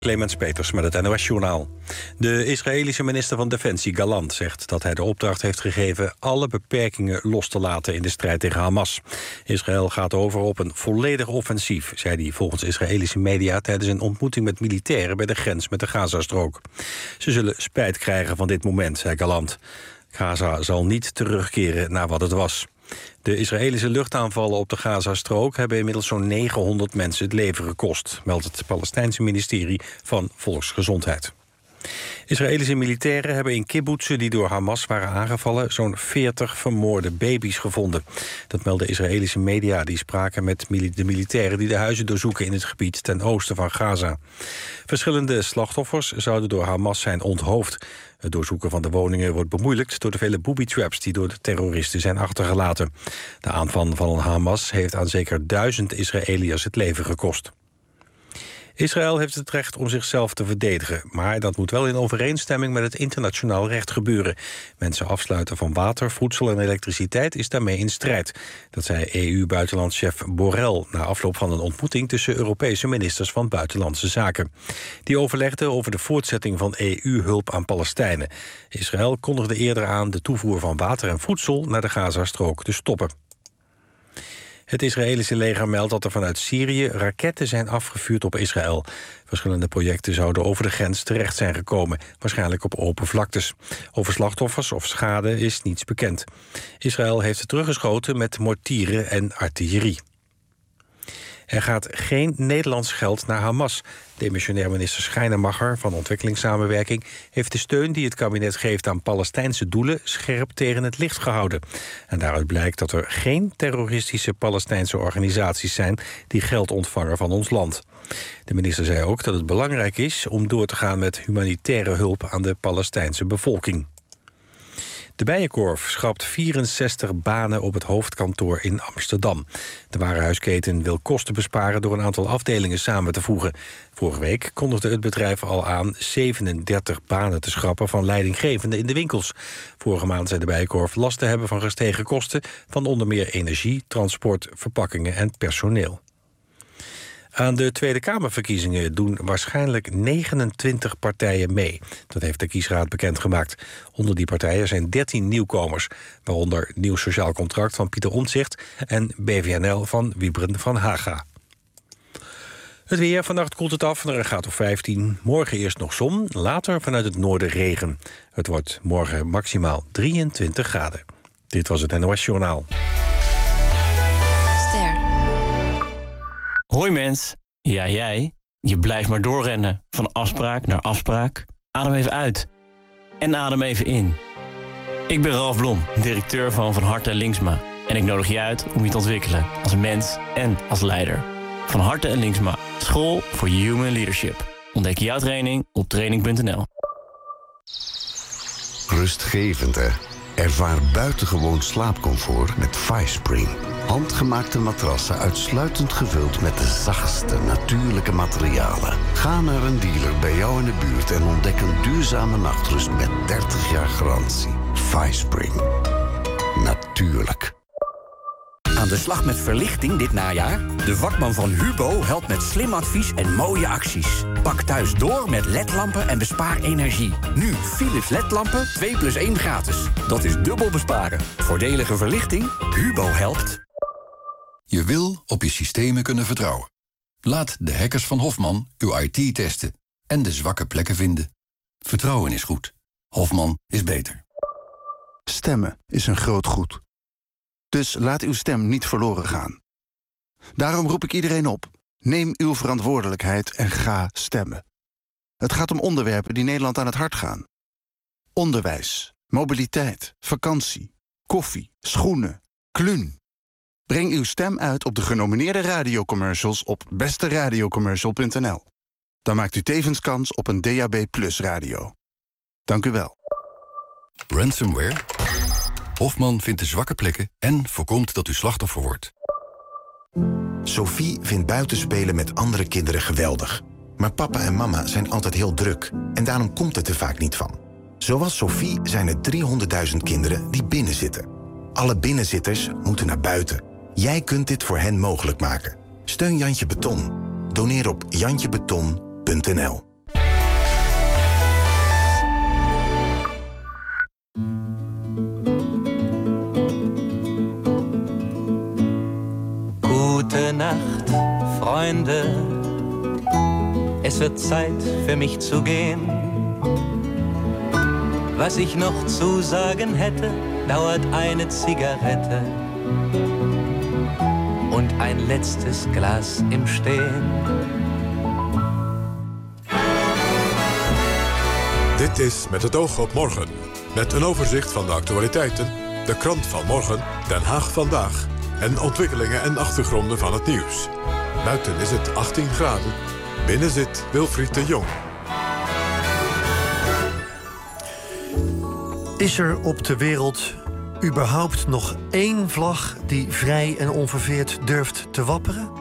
Clemens Peters met het NOS-journaal. De Israëlische minister van Defensie Gallant zegt dat hij de opdracht heeft gegeven alle beperkingen los te laten in de strijd tegen Hamas. Israël gaat over op een volledig offensief, zei hij volgens Israëlische media tijdens een ontmoeting met militairen bij de grens met de Gazastrook. Ze zullen spijt krijgen van dit moment, zei Gallant. Gaza zal niet terugkeren naar wat het was. De Israëlische luchtaanvallen op de Gazastrook hebben inmiddels zo'n 900 mensen het leven gekost, meldt het Palestijnse ministerie van Volksgezondheid. Israëlische militairen hebben in kibbutzen die door Hamas waren aangevallen zo'n 40 vermoorde baby's gevonden. Dat melden Israëlische media die spraken met de militairen die de huizen doorzoeken in het gebied ten oosten van Gaza. Verschillende slachtoffers zouden door Hamas zijn onthoofd. Het doorzoeken van de woningen wordt bemoeilijkt door de vele booby-traps die door de terroristen zijn achtergelaten. De aanval van Hamas heeft aan zeker 1000 Israëliërs het leven gekost. Israël heeft het recht om zichzelf te verdedigen, maar dat moet wel in overeenstemming met het internationaal recht gebeuren. Mensen afsluiten van water, voedsel en elektriciteit is daarmee in strijd. Dat zei EU-buitenlandschef Borrell na afloop van een ontmoeting tussen Europese ministers van Buitenlandse Zaken. Die overlegden over de voortzetting van EU-hulp aan Palestijnen. Israël kondigde eerder aan de toevoer van water en voedsel naar de Gazastrook te stoppen. Het Israëlische leger meldt dat er vanuit Syrië raketten zijn afgevuurd op Israël. Verschillende projecten zouden over de grens terecht zijn gekomen, waarschijnlijk op open vlaktes. Over slachtoffers of schade is niets bekend. Israël heeft teruggeschoten met mortieren en artillerie. Er gaat geen Nederlands geld naar Hamas. Demissionair minister Schijnemacher van Ontwikkelingssamenwerking heeft de steun die het kabinet geeft aan Palestijnse doelen scherp tegen het licht gehouden. En daaruit blijkt dat er geen terroristische Palestijnse organisaties zijn die geld ontvangen van ons land. De minister zei ook dat het belangrijk is om door te gaan met humanitaire hulp aan de Palestijnse bevolking. De Bijenkorf schrapt 64 banen op het hoofdkantoor in Amsterdam. De warenhuisketen wil kosten besparen door een aantal afdelingen samen te voegen. Vorige week kondigde het bedrijf al aan 37 banen te schrappen van leidinggevenden in de winkels. Vorige maand zei de Bijenkorf last te hebben van gestegen kosten van onder meer energie, transport, verpakkingen en personeel. Aan de Tweede Kamerverkiezingen doen waarschijnlijk 29 partijen mee. Dat heeft de kiesraad bekendgemaakt. Onder die partijen zijn 13 nieuwkomers, waaronder Nieuw Sociaal Contract van Pieter Omtzigt en BVNL van Wiebren van Haga. Het weer, vannacht koelt het af naar een graad of 15. Morgen eerst nog zon, later vanuit het noorden regen. Het wordt morgen maximaal 23 graden. Dit was het NOS Journaal. Hoi mens, ja jij, je blijft maar doorrennen. Van afspraak naar afspraak. Adem even uit. En adem even in. Ik ben Ralf Blom, directeur van Harte Linksma. En ik nodig je uit om je te ontwikkelen als mens en als leider. Van Harte Linksma, school voor human leadership. Ontdek jouw training op training.nl. Rustgevend, hè? Ervaar buitengewoon slaapcomfort met FiSpring. Handgemaakte matrassen uitsluitend gevuld met de zachtste natuurlijke materialen. Ga naar een dealer bij jou in de buurt en ontdek een duurzame nachtrust met 30 jaar garantie. FiSpring. Natuurlijk. Aan de slag met verlichting dit najaar? De vakman van Hubo helpt met slim advies en mooie acties. Pak thuis door met LED-lampen en bespaar energie. Nu Philips LED-lampen 2+1 gratis. Dat is dubbel besparen. Voordelige verlichting? Hubo helpt. Je wil op je systemen kunnen vertrouwen. Laat de hackers van Hofman uw IT testen en de zwakke plekken vinden. Vertrouwen is goed. Hofman is beter. Stemmen is een groot goed. Dus laat uw stem niet verloren gaan. Daarom roep ik iedereen op. Neem uw verantwoordelijkheid en ga stemmen. Het gaat om onderwerpen die Nederland aan het hart gaan. Onderwijs, mobiliteit, vakantie, koffie, schoenen, kluun. Breng uw stem uit op de genomineerde radiocommercials op besteradiocommercial.nl. Dan maakt u tevens kans op een DAB+ radio. Dank u wel. Ransomware? Hofman vindt de zwakke plekken en voorkomt dat u slachtoffer wordt. Sophie vindt buitenspelen met andere kinderen geweldig. Maar papa en mama zijn altijd heel druk en daarom komt het er vaak niet van. Zoals Sophie zijn er 300.000 kinderen die binnenzitten. Alle binnenzitters moeten naar buiten. Jij kunt dit voor hen mogelijk maken. Steun Jantje Beton. Doneer op jantjebeton.nl. Gute Nacht, Freunde. Es wird Zeit für mich zu gehen. Was ich noch zu sagen hätte, dauert eine Zigarette und ein letztes Glas im Stehen. Dit is Met het oog op morgen. Met een overzicht van de actualiteiten, de krant van morgen, Den Haag vandaag en ontwikkelingen en achtergronden van het nieuws. Buiten is het 18 graden. Binnen zit Wilfried de Jong. Is er op de wereld überhaupt nog één vlag die vrij en onverveerd durft te wapperen?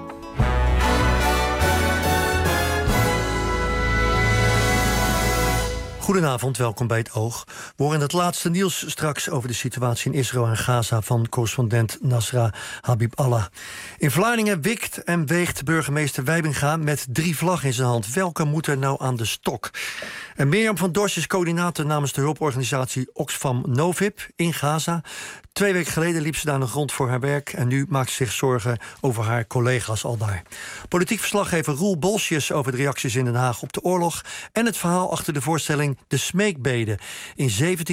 Goedenavond, welkom bij Het Oog. We horen het laatste nieuws straks over de situatie in Israël en Gaza van correspondent Nasra Habiballah. In Vlaardingen wikt en weegt burgemeester Wijbinga met 3 vlaggen in zijn hand. Welke moet er nou aan de stok? En Mirjam van Dorst is coördinator namens de hulporganisatie Oxfam Novib in Gaza. 2 weken geleden liep ze daar nog rond voor haar werk en nu maakt ze zich zorgen over haar collega's al daar. Politiek verslaggever Roel Bolsjes over de reacties in Den Haag op de oorlog en het verhaal achter de voorstelling De Smeekbede. In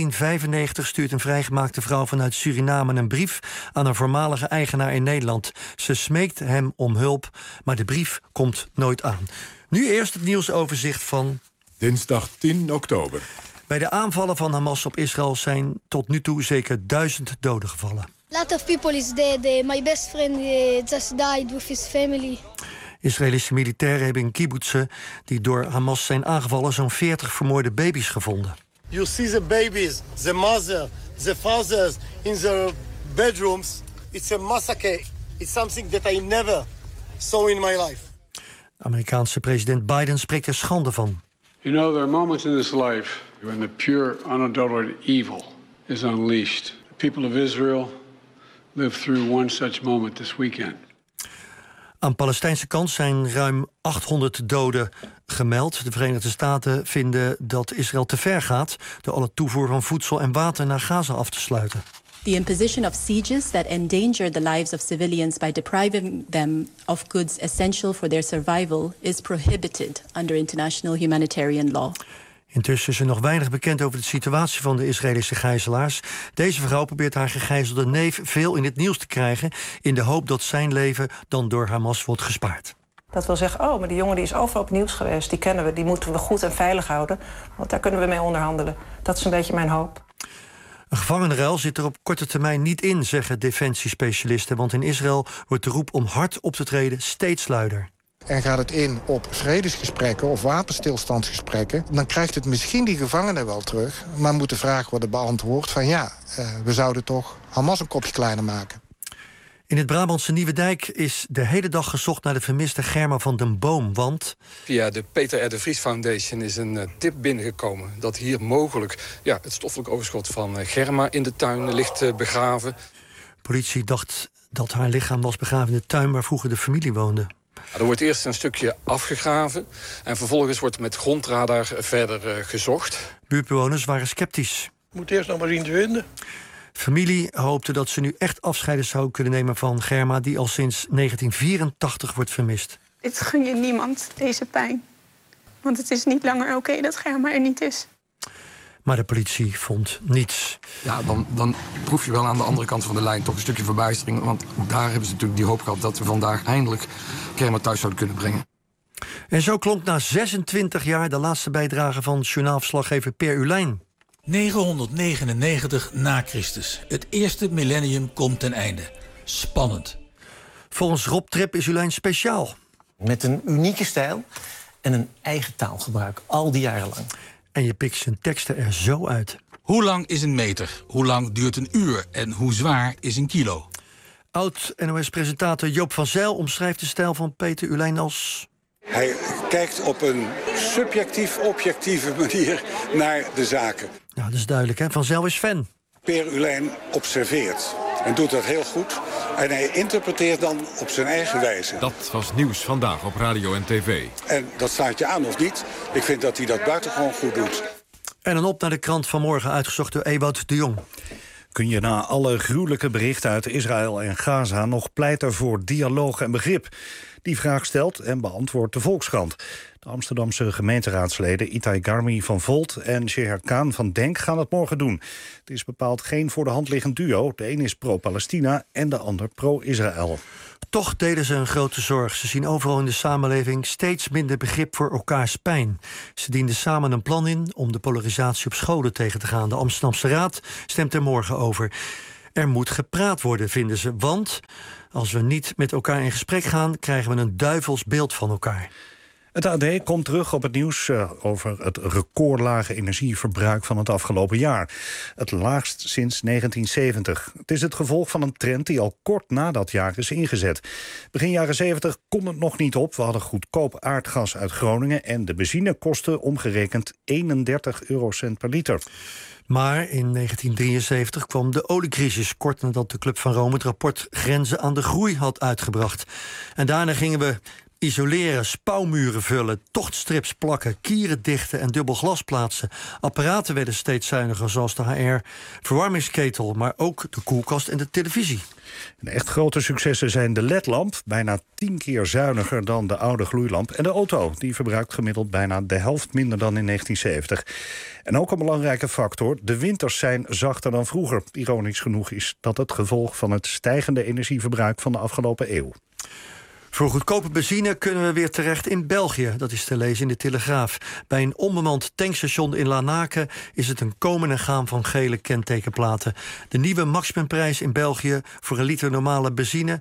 1795 stuurt een vrijgemaakte vrouw vanuit Suriname een brief aan een voormalige eigenaar in Nederland. Ze smeekt hem om hulp, maar de brief komt nooit aan. Nu eerst het nieuwsoverzicht van Dinsdag 10 oktober. Bij de aanvallen van Hamas op Israël zijn tot nu toe zeker 1000 doden gevallen. A lot of people is dead. My best friend just died with his family. Israëlische militairen hebben in kibbutzen die door Hamas zijn aangevallen zo'n 40 vermoorde baby's gevonden. You see the babies, the mother, the fathers in the bedrooms. It's a massacre. It's something that I never saw in my life. De Amerikaanse president Biden spreekt er schande van. You know, there are moments in this life when the pure, unadulterated evil is unleashed. The people of Israel lived through one such moment this weekend. Aan de Palestijnse kant zijn ruim 800 doden gemeld. De Verenigde Staten vinden dat Israël te ver gaat door alle toevoer van voedsel en water naar Gaza af te sluiten. The imposition of sieges that endanger the lives of civilians by depriving them of goods essential for their survival is prohibited under international humanitarian law. Intussen is er nog weinig bekend over de situatie van de Israëlische gijzelaars. Deze vrouw probeert haar gegijzelde neef veel in het nieuws te krijgen in de hoop dat zijn leven dan door Hamas wordt gespaard. Dat wil zeggen, oh, maar die jongen die is overal op nieuws geweest, die kennen we, die moeten we goed en veilig houden, want daar kunnen we mee onderhandelen. Dat is een beetje mijn hoop. Een gevangenenruil zit er op korte termijn niet in, zeggen defensiespecialisten, want in Israël wordt de roep om hard op te treden steeds luider. En gaat het in op vredesgesprekken of wapenstilstandsgesprekken, dan krijgt het misschien die gevangenen wel terug, maar moet de vraag worden beantwoord van we zouden toch Hamas een kopje kleiner maken. In het Brabantse Nieuwedijk is de hele dag gezocht naar de vermiste Germa van den Boom, want via de Peter R. de Vries Foundation is een tip binnengekomen dat hier mogelijk het stoffelijk overschot van Germa in de tuin ligt begraven. Politie dacht dat haar lichaam was begraven in de tuin waar vroeger de familie woonde. Er wordt eerst een stukje afgegraven en vervolgens wordt met grondradar verder gezocht. Buurtbewoners waren sceptisch. Moet eerst nog maar zien te vinden. Familie hoopte dat ze nu echt afscheid zou kunnen nemen van Germa, die al sinds 1984 wordt vermist. Ik gun je niemand deze pijn. Want het is niet langer oké dat Germa er niet is. Maar de politie vond niets. Ja, dan proef je wel aan de andere kant van de lijn toch een stukje verbijstering. Want daar hebben ze natuurlijk die hoop gehad dat we vandaag eindelijk Germa thuis zouden kunnen brengen. En zo klonk na 26 jaar de laatste bijdrage van journaalverslaggever Per Ulijn. 999 na Christus. Het eerste millennium komt ten einde. Spannend. Volgens Rob Trep is Ulijn speciaal. Met een unieke stijl en een eigen taalgebruik, al die jaren lang. En je pikt zijn teksten er zo uit. Hoe lang is een meter? Hoe lang duurt een uur? En hoe zwaar is een kilo? Oud-NOS-presentator Joop van Zijl omschrijft de stijl van Peter Ulijn als... Hij kijkt op een subjectief-objectieve manier naar de zaken. Ja, dat is duidelijk, hè? Van Zijl is fan. Per Ulijn observeert en doet dat heel goed. En hij interpreteert dan op zijn eigen wijze. Dat was Nieuws Vandaag op radio en tv. En dat slaat je aan of niet. Ik vind dat hij dat buitengewoon goed doet. En dan op naar de krant van morgen, uitgezocht door Ewout de Jong. Kun je na alle gruwelijke berichten uit Israël en Gaza nog pleiten voor dialoog en begrip? Die vraag stelt en beantwoordt de Volkskrant. De Amsterdamse gemeenteraadsleden Itai Garmi van Volt en Sheher Khan van Denk gaan het morgen doen. Het is bepaald geen voor de hand liggend duo. De een is pro-Palestina en de ander pro-Israël. Toch delen ze een grote zorg. Ze zien overal in de samenleving steeds minder begrip voor elkaars pijn. Ze dienden samen een plan in om de polarisatie op scholen tegen te gaan. De Amsterdamse Raad stemt er morgen over. Er moet gepraat worden, vinden ze, want als we niet met elkaar in gesprek gaan, krijgen we een duivels beeld van elkaar. Het AD komt terug op het nieuws over het recordlage energieverbruik van het afgelopen jaar. Het laagst sinds 1970. Het is het gevolg van een trend die al kort na dat jaar is ingezet. Begin jaren 70 kon het nog niet op. We hadden goedkoop aardgas uit Groningen en de benzine kostte omgerekend 31 eurocent per liter. Maar in 1973 kwam de oliecrisis, kort nadat de Club van Rome het rapport Grenzen aan de Groei had uitgebracht. En daarna gingen we isoleren, spouwmuren vullen, tochtstrips plakken, kieren dichten en dubbel glas plaatsen. Apparaten werden steeds zuiniger, zoals de HR-verwarmingsketel, maar ook de koelkast en de televisie. En echt grote successen zijn de LED-lamp, bijna 10 keer zuiniger dan de oude gloeilamp. En de auto, die verbruikt gemiddeld bijna de helft minder dan in 1970. En ook een belangrijke factor, de winters zijn zachter dan vroeger. Ironisch genoeg is dat het gevolg van het stijgende energieverbruik van de afgelopen eeuw. Voor goedkope benzine kunnen we weer terecht in België. Dat is te lezen in de Telegraaf. Bij een onbemand tankstation in Lanaken is het een komen en gaan van gele kentekenplaten. De nieuwe maximumprijs in België voor een liter normale benzine,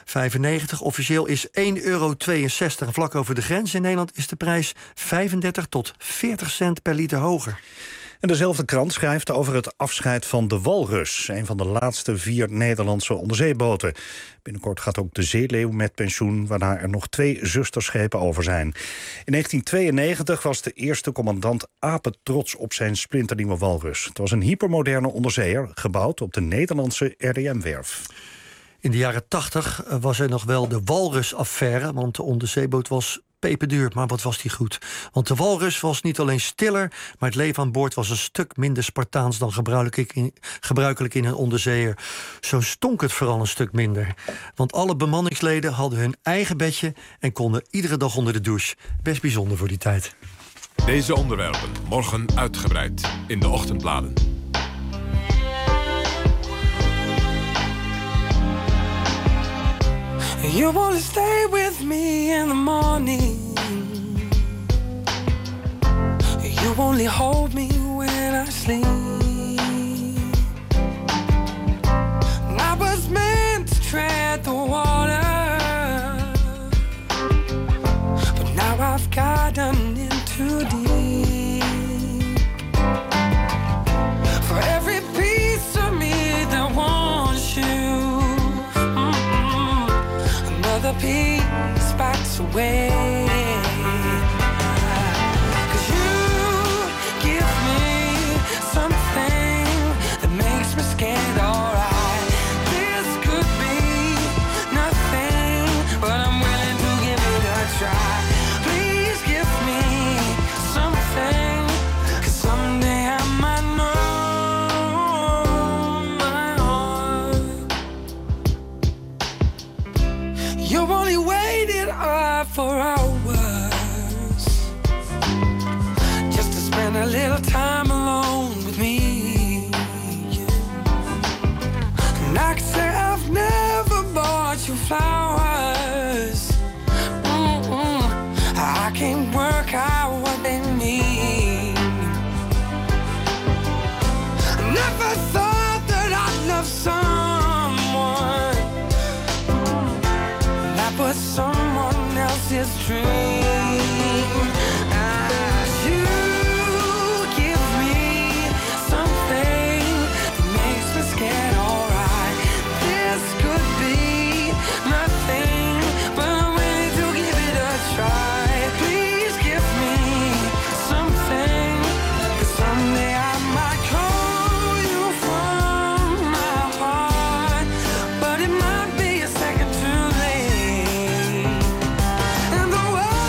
95, officieel is €1,62. En vlak over de grens in Nederland is de prijs 35 tot 40 cent per liter hoger. En dezelfde krant schrijft over het afscheid van de Walrus, een van de laatste 4 Nederlandse onderzeeboten. Binnenkort gaat ook de Zeeleeuw met pensioen, waarna er nog 2 zusterschepen over zijn. In 1992 was de eerste commandant apetrots op zijn splinternieuwe Walrus. Het was een hypermoderne onderzeeër, gebouwd op de Nederlandse RDM-werf. In de jaren 80 was er nog wel de Walrus-affaire, want de onderzeeboot was peperduur, maar wat was die goed. Want de Walrus was niet alleen stiller, maar het leven aan boord was een stuk minder Spartaans dan gebruikelijk in een onderzeeër. Zo stonk het vooral een stuk minder. Want alle bemanningsleden hadden hun eigen bedje en konden iedere dag onder de douche. Best bijzonder voor die tijd. Deze onderwerpen morgen uitgebreid in de ochtendbladen. You wanna stay with me in the morning. You only hold me when I sleep. And I was meant to tread the water, but now I've gotten in too deep. For every piece of me that wants you, the peace backs away. 'Cause you give me something that makes me scared, alright. This could be nothing, but I'm willing to give it a try. Please give me something, 'cause someday I might know my heart. You only waited for hours just to spend a little time alone with me. And I could say I've never bought you flowers. I can't work out what they mean. I never thought that I'd love someone but someone else's dream. You give me something that makes me scared, alright. This could be nothing, but I'm willing to give it a try. Please give me something, 'cause someday I might call you from my heart, but it might be a second too late. And the world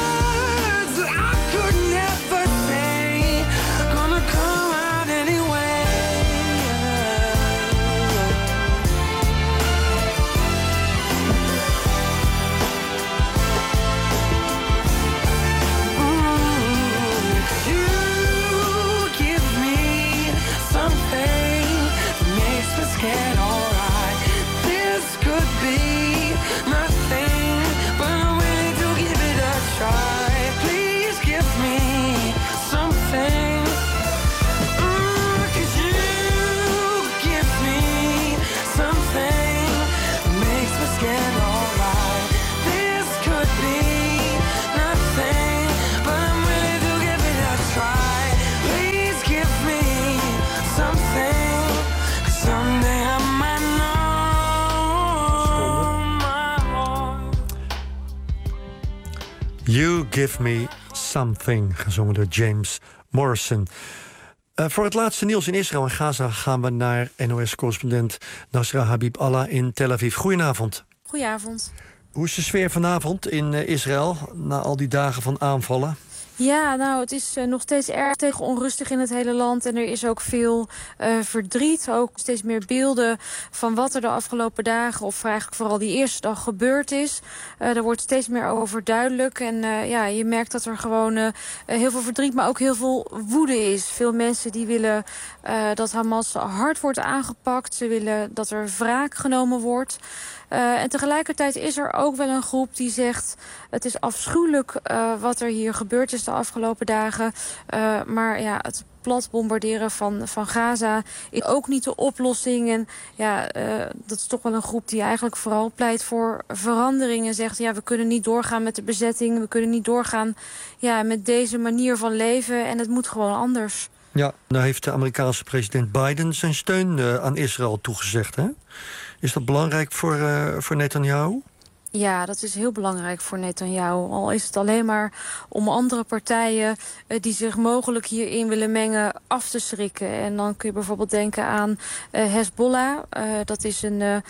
You Give Me Something, gezongen door James Morrison. Voor het laatste nieuws in Israël en Gaza gaan we naar NOS-correspondent Nasra Habib-Allah in Tel Aviv. Goedenavond. Goedenavond. Hoe is de sfeer vanavond in Israël na al die dagen van aanvallen? Ja, nou, het is nog steeds erg onrustig in het hele land. En er is ook veel verdriet. Ook steeds meer beelden van wat er de afgelopen dagen, of eigenlijk vooral die eerste dag, gebeurd is. Er wordt steeds meer over duidelijk. En je merkt dat er gewoon heel veel verdriet, maar ook heel veel woede is. Veel mensen die willen dat Hamas hard wordt aangepakt. Ze willen dat er wraak genomen wordt. En tegelijkertijd is er ook wel een groep die zegt, het is afschuwelijk wat er hier gebeurd is de afgelopen dagen. Maar ja, het plat bombarderen van Gaza is ook niet de oplossing. En dat is toch wel een groep die eigenlijk vooral pleit voor verandering. En zegt, we kunnen niet doorgaan met de bezetting. We kunnen niet doorgaan met deze manier van leven. En het moet gewoon anders. Ja, nou heeft de Amerikaanse president Biden zijn steun aan Israël toegezegd, hè? Is dat belangrijk voor Netanyahu? Ja, dat is heel belangrijk voor Netanyahu. Al is het alleen maar om andere partijen die zich mogelijk hierin willen mengen af te schrikken. En dan kun je bijvoorbeeld denken aan Hezbollah. Dat is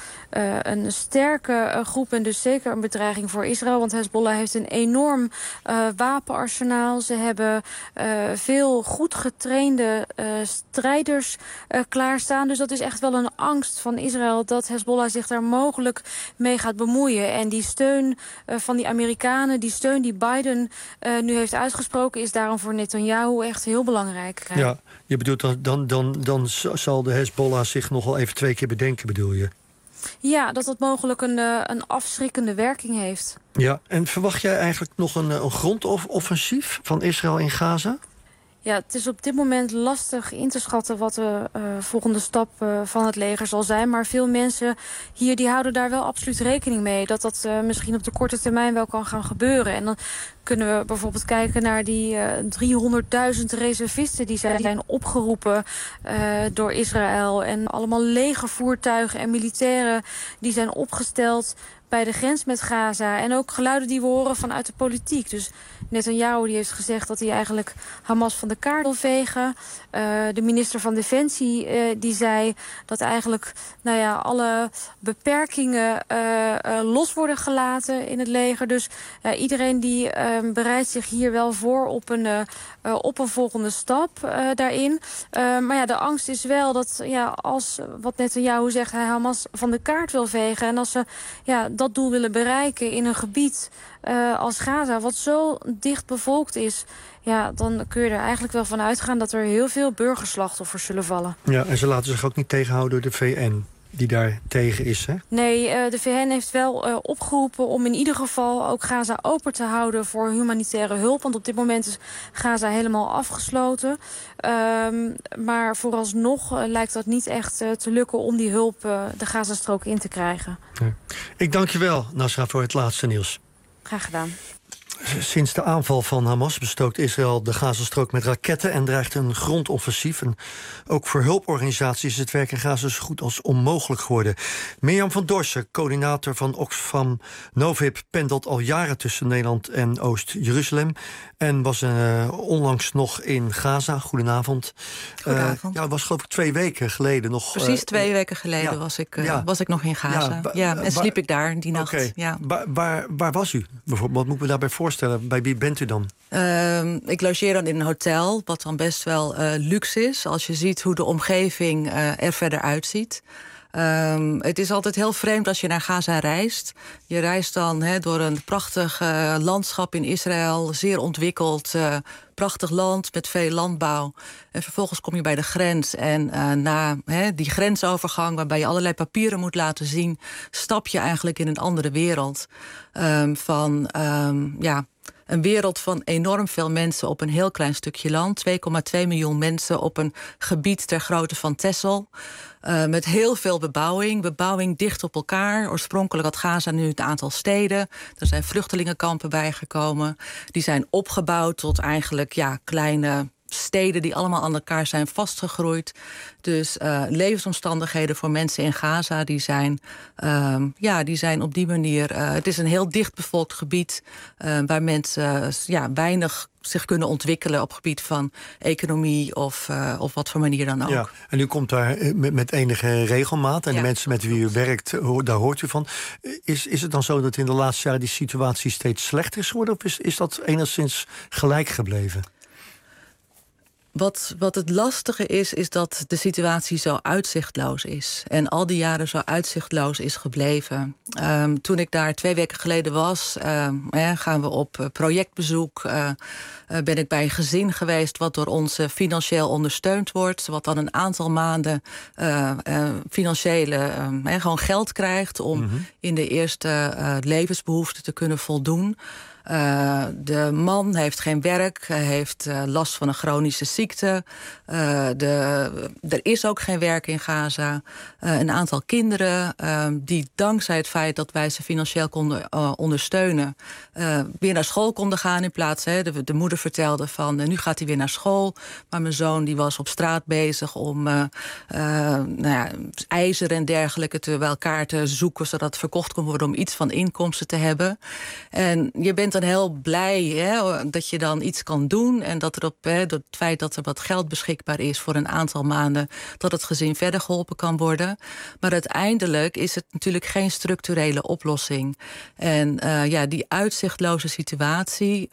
een sterke groep en dus zeker een bedreiging voor Israël. Want Hezbollah heeft een enorm wapenarsenaal. Ze hebben veel goed getrainde strijders klaarstaan. Dus dat is echt wel een angst van Israël dat Hezbollah zich daar mogelijk mee gaat bemoeien. En die steun van die Amerikanen, die steun die Biden nu heeft uitgesproken, is daarom voor Netanyahu echt heel belangrijk. Ja, je bedoelt dan zal de Hezbollah zich nog wel even 2 keer bedenken, bedoel je? Ja, dat het mogelijk een afschrikkende werking heeft. Ja, en verwacht jij eigenlijk nog een grondoffensief van Israël in Gaza? Ja, het is op dit moment lastig in te schatten wat de volgende stap van het leger zal zijn. Maar veel mensen hier die houden daar wel absoluut rekening mee. Dat misschien op de korte termijn wel kan gaan gebeuren. En dan kunnen we bijvoorbeeld kijken naar die 300.000 reservisten die zijn opgeroepen door Israël. En allemaal legervoertuigen en militairen die zijn opgesteld bij de grens met Gaza. En ook geluiden die we horen vanuit de politiek. Dus Netanyahu die heeft gezegd dat hij eigenlijk Hamas van de kaart wil vegen. De minister van Defensie die zei dat eigenlijk alle beperkingen los worden gelaten in het leger. Dus iedereen die bereidt zich hier wel voor op een volgende stap daarin. Maar de angst is wel dat als wat Netanyahu zegt, hij Hamas van de kaart wil vegen. En als ze dat doel willen bereiken in een gebied als Gaza, wat zo dicht bevolkt is, dan kun je er eigenlijk wel van uitgaan dat er heel veel burgerslachtoffers zullen vallen. Ja, en ze laten zich ook niet tegenhouden door de VN, die daar tegen is, hè? Nee, de VN heeft wel opgeroepen om in ieder geval ook Gaza open te houden voor humanitaire hulp. Want op dit moment is Gaza helemaal afgesloten. Maar vooralsnog lijkt dat niet echt te lukken om die hulp de Gazastrook in te krijgen. Ja. Ik dank je wel, Nasra, voor het laatste nieuws. Graag gedaan. Sinds de aanval van Hamas bestookt Israël de Gazastrook met raketten en dreigt een grondoffensief. En ook voor hulporganisaties is het werk in Gaza zo goed als onmogelijk geworden. Mirjam van Dorsen, coördinator van Oxfam Novib, pendelt al jaren tussen Nederland en Oost-Jeruzalem en was onlangs nog in Gaza. Goedenavond. Goedenavond. Het was geloof ik 2 weken geleden nog. Precies 2 weken geleden was ik nog in Gaza. En sliep ik daar die nacht. Okay. Ja. Waar was u? Bijvoorbeeld, wat moet ik me daarbij voorstellen? Bij wie bent u dan? Ik logeer dan in een hotel, wat dan best wel luxe is, als je ziet hoe de omgeving er verder uitziet. Het is altijd heel vreemd als je naar Gaza reist. Je reist dan door een prachtig landschap in Israël, zeer ontwikkeld, prachtig land met veel landbouw. En vervolgens kom je bij de grens en na die grensovergang, waarbij je allerlei papieren moet laten zien, stap je eigenlijk in een andere wereld. Een wereld van enorm veel mensen op een heel klein stukje land. 2,2 miljoen mensen op een gebied ter grootte van Texel. Met heel veel bebouwing dicht op elkaar. Oorspronkelijk had Gaza nu een aantal steden. Er zijn vluchtelingenkampen bijgekomen. Die zijn opgebouwd tot eigenlijk kleine steden die allemaal aan elkaar zijn vastgegroeid. Dus levensomstandigheden voor mensen in Gaza, die zijn op die manier. Het is een heel dichtbevolkt gebied waar mensen weinig zich kunnen ontwikkelen op gebied van economie of wat voor manier dan ook. Ja, en u komt daar met enige regelmaat. En de mensen met wie u werkt, daar hoort u van. Is het dan zo dat in de laatste jaren die situatie steeds slechter is geworden? Of is dat enigszins gelijk gebleven? Wat het lastige is dat de situatie zo uitzichtloos is. En al die jaren zo uitzichtloos is gebleven. Toen ik daar 2 weken geleden was, gaan we op projectbezoek. Ben ik bij een gezin geweest wat door ons financieel ondersteund wordt. Wat dan een aantal maanden financiële gewoon geld krijgt om in de eerste levensbehoeften te kunnen voldoen. De man heeft geen werk, heeft last van een chronische ziekte. Er is ook geen werk in Gaza. Een aantal kinderen die dankzij het feit dat wij ze financieel konden ondersteunen, weer naar school konden gaan in plaats. De moeder vertelde van nu gaat hij weer naar school. Maar mijn zoon die was op straat bezig om ijzer en dergelijke bij elkaar te zoeken, zodat het verkocht kon worden om iets van inkomsten te hebben. En je bent dan heel blij dat je dan iets kan doen. En dat er door het feit dat er wat geld beschikbaar is voor een aantal maanden, dat het gezin verder geholpen kan worden. Maar uiteindelijk is het natuurlijk geen structurele oplossing. En die uitzichtloze situatie,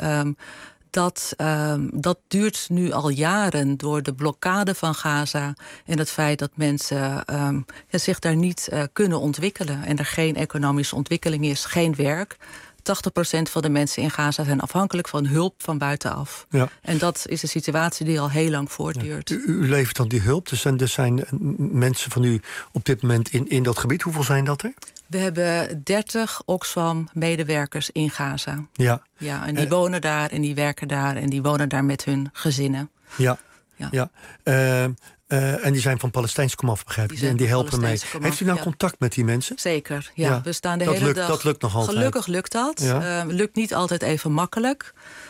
dat duurt nu al jaren door de blokkade van Gaza en het feit dat mensen zich daar niet kunnen ontwikkelen. En er geen economische ontwikkeling is, geen werk. 80% van de mensen in Gaza zijn afhankelijk van hulp van buitenaf. Ja. En dat is een situatie die al heel lang voortduurt. Ja. U levert dan die hulp. Er zijn mensen van u op dit moment in dat gebied. Hoeveel zijn dat er? We hebben 30 Oxfam-medewerkers in Gaza. Ja. Ja, en die wonen daar en die werken daar en die wonen daar met hun gezinnen. Ja. En die zijn van Palestijns komaf, begrijp ik. En die helpen mee. Heeft u nou contact met die mensen? Zeker, ja. We staan de hele dag. Dat lukt nog altijd. Gelukkig lukt dat. Ja. Lukt niet altijd even makkelijk.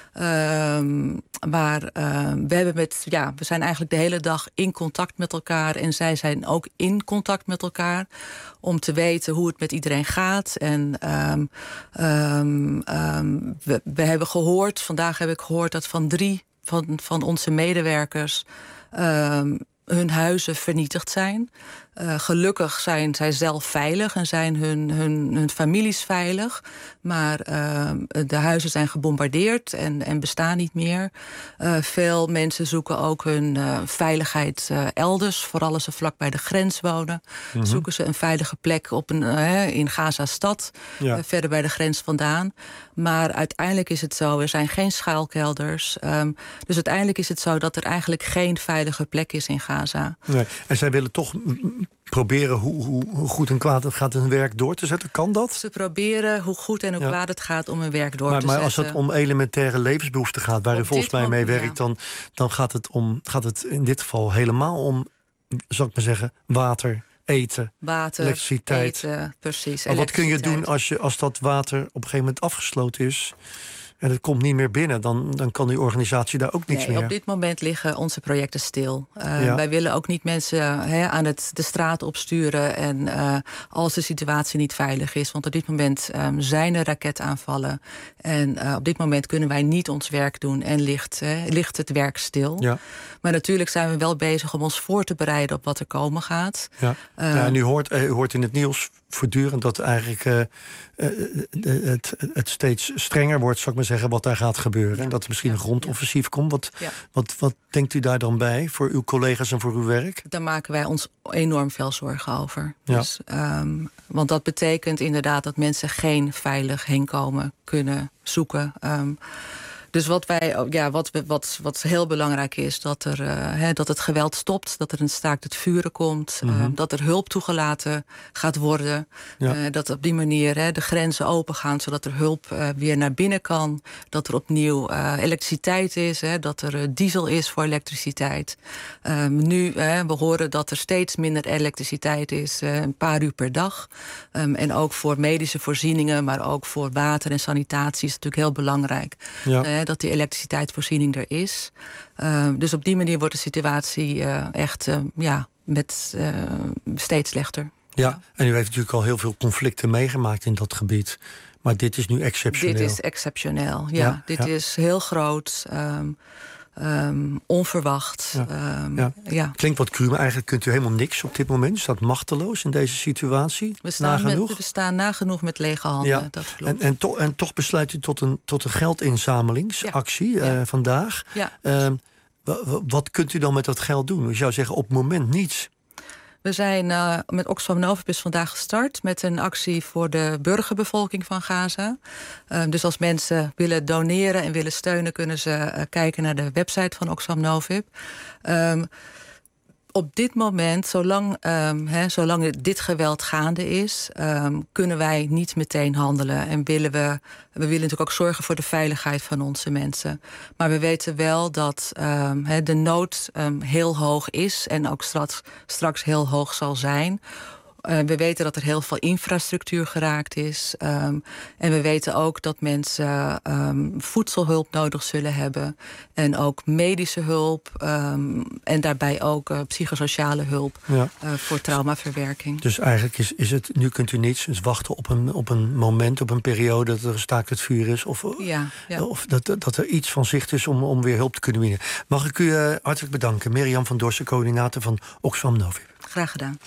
Maar we zijn eigenlijk de hele dag in contact met elkaar. En zij zijn ook in contact met elkaar. Om te weten hoe het met iedereen gaat. En we hebben gehoord, vandaag heb ik gehoord dat van 3 van onze medewerkers hun huizen vernietigd zijn. Gelukkig zijn zij zelf veilig en zijn hun families veilig. Maar de huizen zijn gebombardeerd en bestaan niet meer. Veel mensen zoeken ook hun veiligheid elders. Vooral als ze vlak bij de grens wonen. Zoeken ze een veilige plek in Gaza-stad. Ja. Verder bij de grens vandaan. Maar uiteindelijk is het zo, er zijn geen schuilkelders. Dus uiteindelijk is het zo dat er eigenlijk geen veilige plek is in Gaza. Nee. En zij willen toch proberen hoe goed en kwaad het gaat hun werk door te zetten? Kan dat? Ze proberen hoe goed en hoe kwaad het gaat om hun werk door te zetten. Maar als het om elementaire levensbehoeften gaat, waar u volgens mij mee werkt, dan gaat het in dit geval helemaal om, zal ik maar zeggen, water, eten, elektriciteit. Eten, precies. Maar wat kun je doen als dat water op een gegeven moment afgesloten is en het komt niet meer binnen, dan kan die organisatie daar ook niks meer. Op dit moment liggen onze projecten stil. Wij willen ook niet mensen aan de straat opsturen en als de situatie niet veilig is. Want op dit moment zijn er raketaanvallen. En op dit moment kunnen wij niet ons werk doen en ligt het werk stil. Ja. Maar natuurlijk zijn we wel bezig om ons voor te bereiden op wat er komen gaat. Ja. En u hoort in het nieuws voortdurend dat eigenlijk het steeds strenger wordt, zal ik maar zeggen, wat daar gaat gebeuren. En dat er misschien een grondoffensief komt. Wat denkt u daar dan bij voor uw collega's en voor uw werk? Daar maken wij ons enorm veel zorgen over. Ja. Dus, want dat betekent inderdaad dat mensen geen veilig heenkomen kunnen zoeken. Dus wat heel belangrijk is, dat het geweld stopt, dat er een staakt het vuren komt, dat er hulp toegelaten gaat worden, dat op die manier de grenzen open gaan, zodat er hulp weer naar binnen kan, dat er opnieuw elektriciteit is, dat er diesel is voor elektriciteit. Nu, we horen dat er steeds minder elektriciteit is, een paar uur per dag. En ook voor medische voorzieningen, maar ook voor water en sanitatie is het natuurlijk heel belangrijk. Ja. dat die elektriciteitsvoorziening er is. Dus op die manier wordt de situatie echt steeds slechter. Ja, en u heeft natuurlijk al heel veel conflicten meegemaakt in dat gebied. Maar dit is nu exceptioneel. Dit is exceptioneel, ja. Dit is heel groot, onverwacht. Klinkt wat cru, maar eigenlijk kunt u helemaal niks op dit moment. U staat machteloos in deze situatie. We staan nagenoeg met lege handen, dat klopt. En toch besluit u tot een geldinzamelingsactie vandaag. Ja. Wat kunt u dan met dat geld doen? U zou zeggen, op het moment niets. We zijn met Oxfam Novib vandaag gestart met een actie voor de burgerbevolking van Gaza. Dus als mensen willen doneren en willen steunen, kunnen ze kijken naar de website van Oxfam Novib. Op dit moment, zolang dit geweld gaande is, kunnen wij niet meteen handelen. En we willen natuurlijk ook zorgen voor de veiligheid van onze mensen. Maar we weten wel dat de nood heel hoog is en ook straks heel hoog zal zijn. We weten dat er heel veel infrastructuur geraakt is. En we weten ook dat mensen voedselhulp nodig zullen hebben. En ook medische hulp. En daarbij ook psychosociale hulp voor traumaverwerking. Dus eigenlijk is het, nu kunt u niets, dus wachten op een moment, op een periode dat er een staakt het vuur is. Of dat er iets van zicht is om weer hulp te kunnen bieden. Mag ik u hartelijk bedanken. Mirjam van Dorsen, coördinator van Oxfam Novib. Graag gedaan.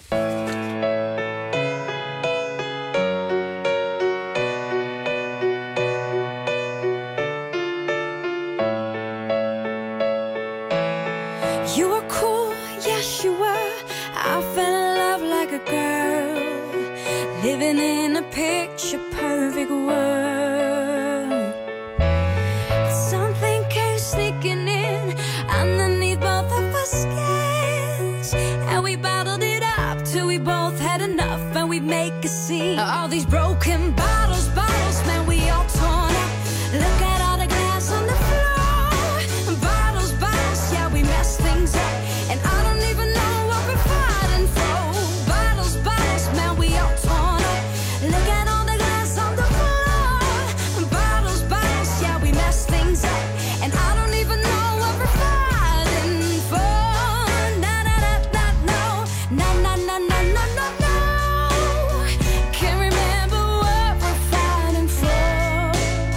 You were cool, yes you were. I fell in love like a girl, living in a picture perfect world. But something came sneaking in underneath both of our skins, and we bottled it up till we both had enough, and we'd make a scene. All these broken bottles, man, we all torn up. Look at all the glass on the floor. Bottles, yeah, we messed things up, and I don't even know what we're fighting for. Bottles, man, we all torn up. Look at all the glass on the floor. Bottles, yeah, we messed things up, and I don't even know what we're fighting for. Na na na na no, na na na na na na no. Can't remember what we're fighting for.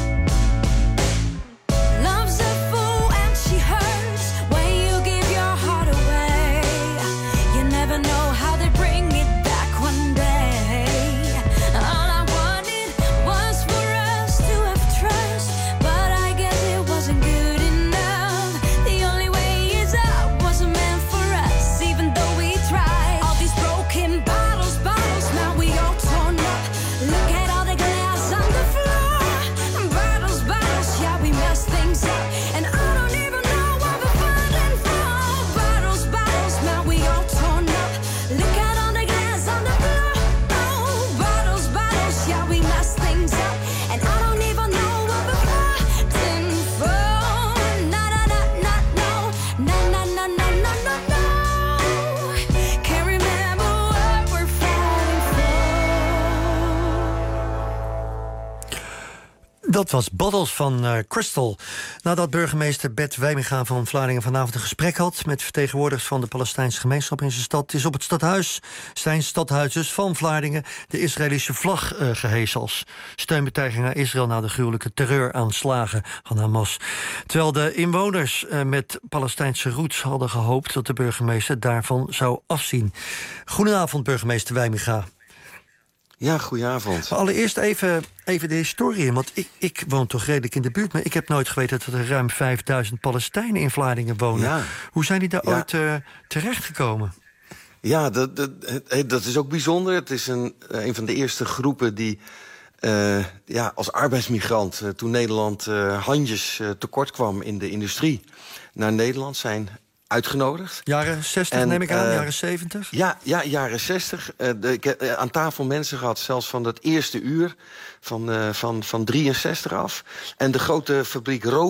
Love's a fool and she hurts when you give your heart away. You never know how they bring it back one day. All I wanted was for us to have trust, but I guess it wasn't good enough. The only way is up wasn't meant for us, even though we tried. All these broken bottles, now we all torn up. Look at all the glass on the floor. Bottles, yeah, we messed things up, and I don't even know what we're fighting for. Bottles, now we all torn up. Look at all the glass on the floor. Bottles, yeah, we messed things up, and I don't even know what we're fighting for. Na na na na no, na na na na na na no. Can't remember what we're fighting for. Dat was Bottles van Crystal. Nadat burgemeester Bert Wijminga van Vlaardingen vanavond een gesprek had met vertegenwoordigers van de Palestijnse gemeenschap in zijn stad, is op het stadhuis, zijn stadhuis dus van Vlaardingen, de Israëlische vlag gehesen als steunbetuiging aan Israël na de gruwelijke terreuraanslagen van Hamas. Terwijl de inwoners met Palestijnse roots hadden gehoopt dat de burgemeester daarvan zou afzien. Goedenavond, burgemeester Wijminga. Ja, goedenavond. Maar allereerst even de historie. Want ik woon toch redelijk in de buurt, maar ik heb nooit geweten dat er ruim 5000 Palestijnen in Vlaardingen wonen. Ja. Hoe zijn die daar ooit terechtgekomen? Ja, dat is ook bijzonder. Het is een van de eerste groepen die als arbeidsmigrant, toen Nederland handjes tekort kwam in de industrie, naar Nederland zijn uitgenodigd. Jaren 60 neem ik aan, jaren 70? Ja, jaren 60. Ik heb aan tafel mensen gehad, zelfs van dat eerste uur, van 63 af. En de grote fabriek Romi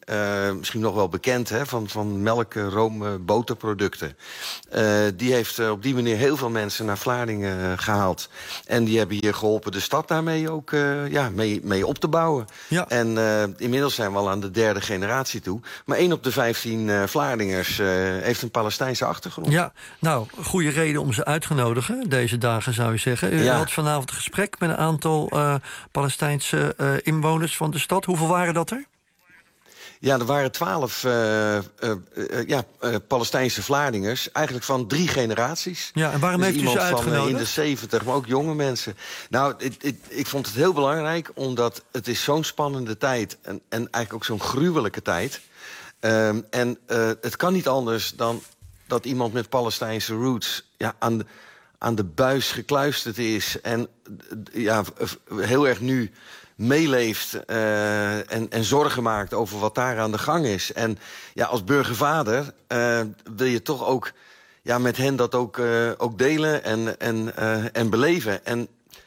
misschien nog wel bekend, hè, van melk, room, boterproducten. Die heeft op die manier heel veel mensen naar Vlaardingen gehaald. En die hebben hier geholpen de stad daarmee ook mee op te bouwen. Ja. En inmiddels zijn we al aan de 3e generatie toe. Maar 1 op de 15 Vlaardingers heeft een Palestijnse achtergrond. Ja, nou, goede reden om ze uit te nodigen deze dagen, zou je zeggen. U had vanavond een gesprek met een aantal Palestijnse inwoners van de stad. Hoeveel waren dat er? Ja, er waren 12 Palestijnse Vlaardingers. Eigenlijk van 3 generaties. Ja, en waarom dus heeft u ze uitgenodigd? Van in de 70, maar ook jonge mensen. Nou, ik vond het heel belangrijk, omdat het is zo'n spannende tijd. En eigenlijk ook zo'n gruwelijke tijd. Het kan niet anders dan dat iemand met Palestijnse roots aan de buis gekluisterd is. En heel erg nu meeleeft en zorgen maakt over wat daar aan de gang is. En als burgervader wil je toch ook met hen dat ook delen en beleven. En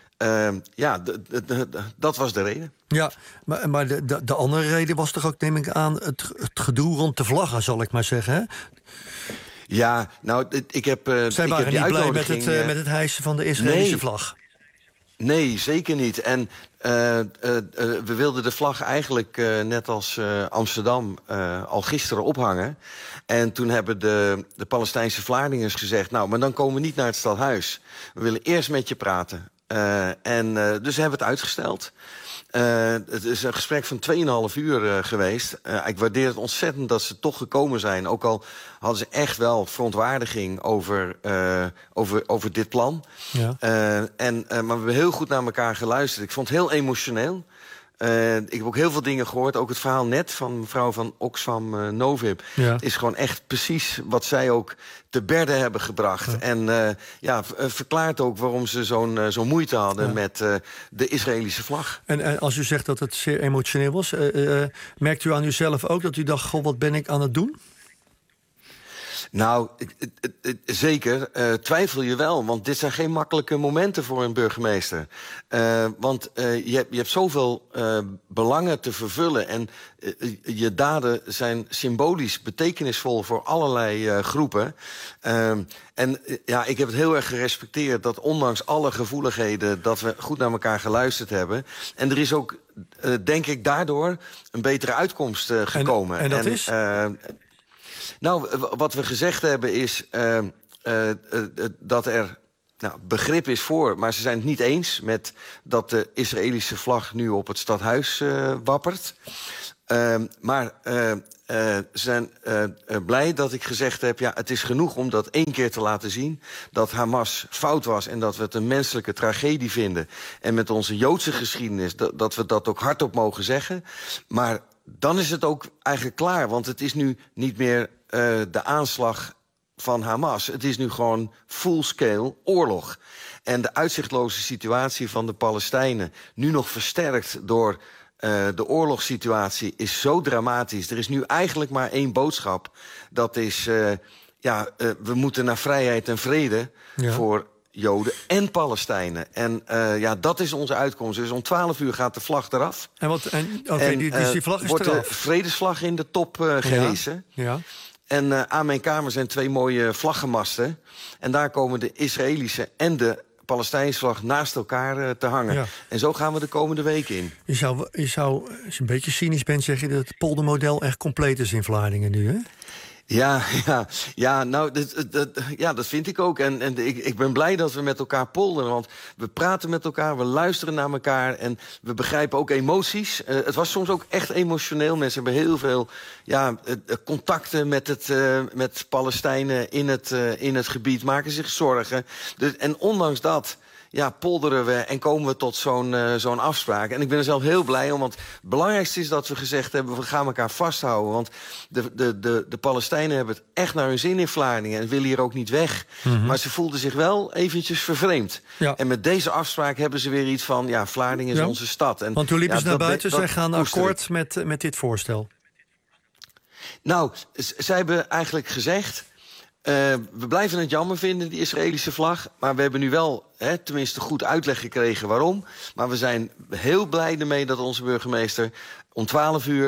dat was de reden. Ja, maar de andere reden was toch ook, neem ik aan, het gedoe rond de vlaggen, zal ik maar zeggen, hè? Ja, nou, ik heb Zij waren niet blij met het hijsen van de Israëlische vlag. Nee, zeker niet. En we wilden de vlag eigenlijk, net als Amsterdam, al gisteren ophangen. En toen hebben de Palestijnse Vlaardingers gezegd, nou, maar dan komen we niet naar het stadhuis. We willen eerst met je praten. Dus hebben we het uitgesteld. Het is een gesprek van 2,5 uur geweest. Ik waardeer het ontzettend dat ze toch gekomen zijn. Ook al hadden ze echt wel verontwaardiging over dit plan. Ja. Maar we hebben heel goed naar elkaar geluisterd. Ik vond het heel emotioneel. Ik heb ook heel veel dingen gehoord. Ook het verhaal net van mevrouw van Oxfam Novib. Ja. Is gewoon echt precies wat zij ook te berde hebben gebracht. Ja. En verklaart ook waarom ze zo'n moeite hadden met de Israëlische vlag. En als u zegt dat het zeer emotioneel was, merkt u aan uzelf ook dat u dacht, goh, wat ben ik aan het doen? Nou, zeker. Twijfel je wel, want dit zijn geen makkelijke momenten voor een burgemeester. Want je hebt zoveel belangen te vervullen en je daden zijn symbolisch betekenisvol voor allerlei groepen. Ik heb het heel erg gerespecteerd dat ondanks alle gevoeligheden dat we goed naar elkaar geluisterd hebben. En er is ook, denk ik, daardoor een betere uitkomst gekomen. En dat is? Nou, wat we gezegd hebben is dat er begrip is voor, maar ze zijn het niet eens met dat de Israëlische vlag nu op het stadhuis wappert. Maar ze zijn blij dat ik gezegd heb, het is genoeg om dat 1 keer te laten zien. Dat Hamas fout was en dat we het een menselijke tragedie vinden. En met onze Joodse geschiedenis, dat we dat ook hardop mogen zeggen. Maar dan is het ook eigenlijk klaar, want het is nu niet meer de aanslag van Hamas. Het is nu gewoon full-scale oorlog. En de uitzichtloze situatie van de Palestijnen, nu nog versterkt door de oorlogssituatie, is zo dramatisch. Er is nu eigenlijk maar 1 boodschap. Dat is, we moeten naar vrijheid en vrede voor Joden en Palestijnen. En dat is onze uitkomst. Dus om 12 uur gaat de vlag eraf. Die vlag is wordt eraf. De vredesvlag in de top gehesen. Ja. En aan mijn kamer zijn 2 mooie vlaggenmasten. En daar komen de Israëlische en de Palestijnse vlag naast elkaar te hangen. Ja. En zo gaan we de komende weken in. Je zou, als je een beetje cynisch bent, zeg je dat het poldermodel echt compleet is in Vlaardingen nu, hè? Dat vind ik ook. En ik ben blij dat we met elkaar polderen. Want we praten met elkaar, we luisteren naar elkaar en we begrijpen ook emoties. Het was soms ook echt emotioneel. Mensen hebben heel veel contacten met Palestijnen in het gebied, maken zich zorgen. En ondanks dat polderen we en komen we tot zo'n afspraak. En ik ben er zelf heel blij om, want het belangrijkste is dat we gezegd hebben, we gaan elkaar vasthouden. Want de Palestijnen hebben het echt naar hun zin in Vlaardingen en willen hier ook niet weg. Mm-hmm. Maar ze voelden zich wel eventjes vervreemd. Ja. En met deze afspraak hebben ze weer iets van, Vlaardingen is onze stad. En, want toen liepen ze naar buiten, zij gaan akkoord met dit voorstel. Nou, zij hebben eigenlijk gezegd, we blijven het jammer vinden, die Israëlische vlag. Maar we hebben nu wel tenminste goed uitleg gekregen waarom. Maar we zijn heel blij ermee dat onze burgemeester om 12 uur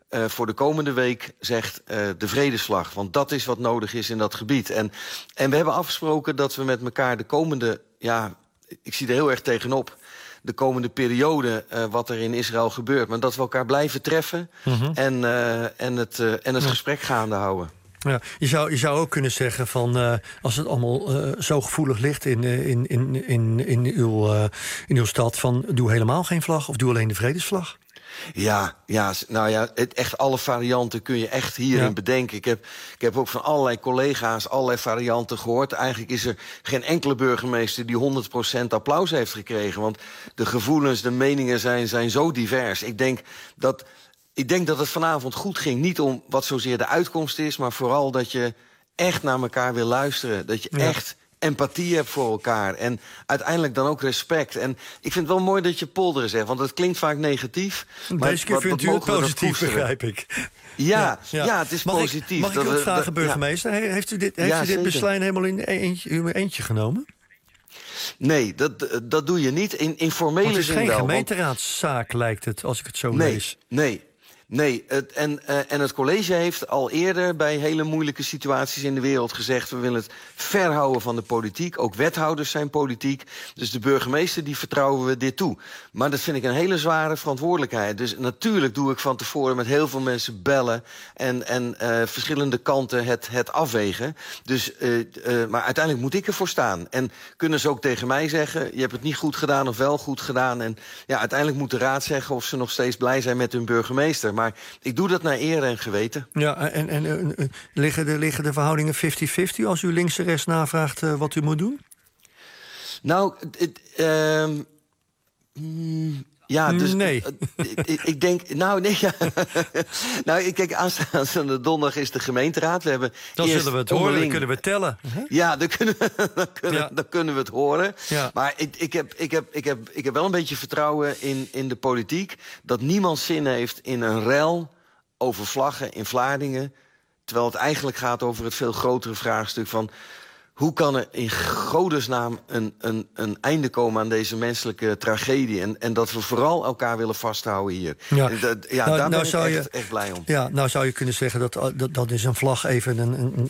voor de komende week zegt de vredesvlag. Want dat is wat nodig is in dat gebied. En we hebben afgesproken dat we met elkaar de komende... ja, ik zie er heel erg tegenop... de komende periode wat er in Israël gebeurt. Maar dat we elkaar blijven treffen en het gesprek gaande houden. Ja, je zou ook kunnen zeggen van als het allemaal zo gevoelig ligt in uw stad... van doe helemaal geen vlag of doe alleen de vredesvlag. Ja, nou ja, echt alle varianten kun je echt hierin bedenken. Ik heb ook van allerlei collega's allerlei varianten gehoord. Eigenlijk is er geen enkele burgemeester die 100% applaus heeft gekregen. Want de gevoelens, de meningen zijn zo divers. Ik denk dat het vanavond goed ging. Niet om wat zozeer de uitkomst is, maar vooral dat je echt naar elkaar wil luisteren. Dat je echt empathie hebt voor elkaar. En uiteindelijk dan ook respect. En ik vind het wel mooi dat je polderen zegt, want het klinkt vaak negatief. Maar deze keer vindt u het positief, begrijp ik. Ja, het is positief. Mag ik u ook vragen, burgemeester? Heeft u dit besluit helemaal in uw eentje genomen? Nee, dat doe je niet. In formele zin wel. Het is geen gemeenteraadszaak, lijkt het, als ik het zo lees. Nee, en het college heeft al eerder bij hele moeilijke situaties in de wereld gezegd... we willen het ver houden van de politiek. Ook wethouders zijn politiek. Dus de burgemeester, die vertrouwen we dit toe. Maar dat vind ik een hele zware verantwoordelijkheid. Dus natuurlijk doe ik van tevoren met heel veel mensen bellen... en verschillende kanten het afwegen. Dus, maar uiteindelijk moet ik ervoor staan. En kunnen ze ook tegen mij zeggen... je hebt het niet goed gedaan of wel goed gedaan. En ja, uiteindelijk moet de raad zeggen of ze nog steeds blij zijn met hun burgemeester... Maar ik doe dat naar eer en geweten. Ja, en liggen de verhoudingen 50-50 als u links en rechts navraagt wat u moet doen? Nou, ja, dus nee. Ik denk, nou, nee, ja. Nou, kijk, aanstaande donderdag is de gemeenteraad. We hebben dan zullen we het horen, dan kunnen we tellen. Ja, dan kunnen we het horen. Ja. Maar ik heb wel een beetje vertrouwen in de politiek... dat niemand zin heeft in een rel over vlaggen in Vlaardingen... terwijl het eigenlijk gaat over het veel grotere vraagstuk van... hoe kan er in godesnaam een einde komen aan deze menselijke tragedie? En dat we vooral elkaar willen vasthouden hier. Ja. Daar ben ik echt blij om. Ja, nou zou je kunnen zeggen dat is een vlag even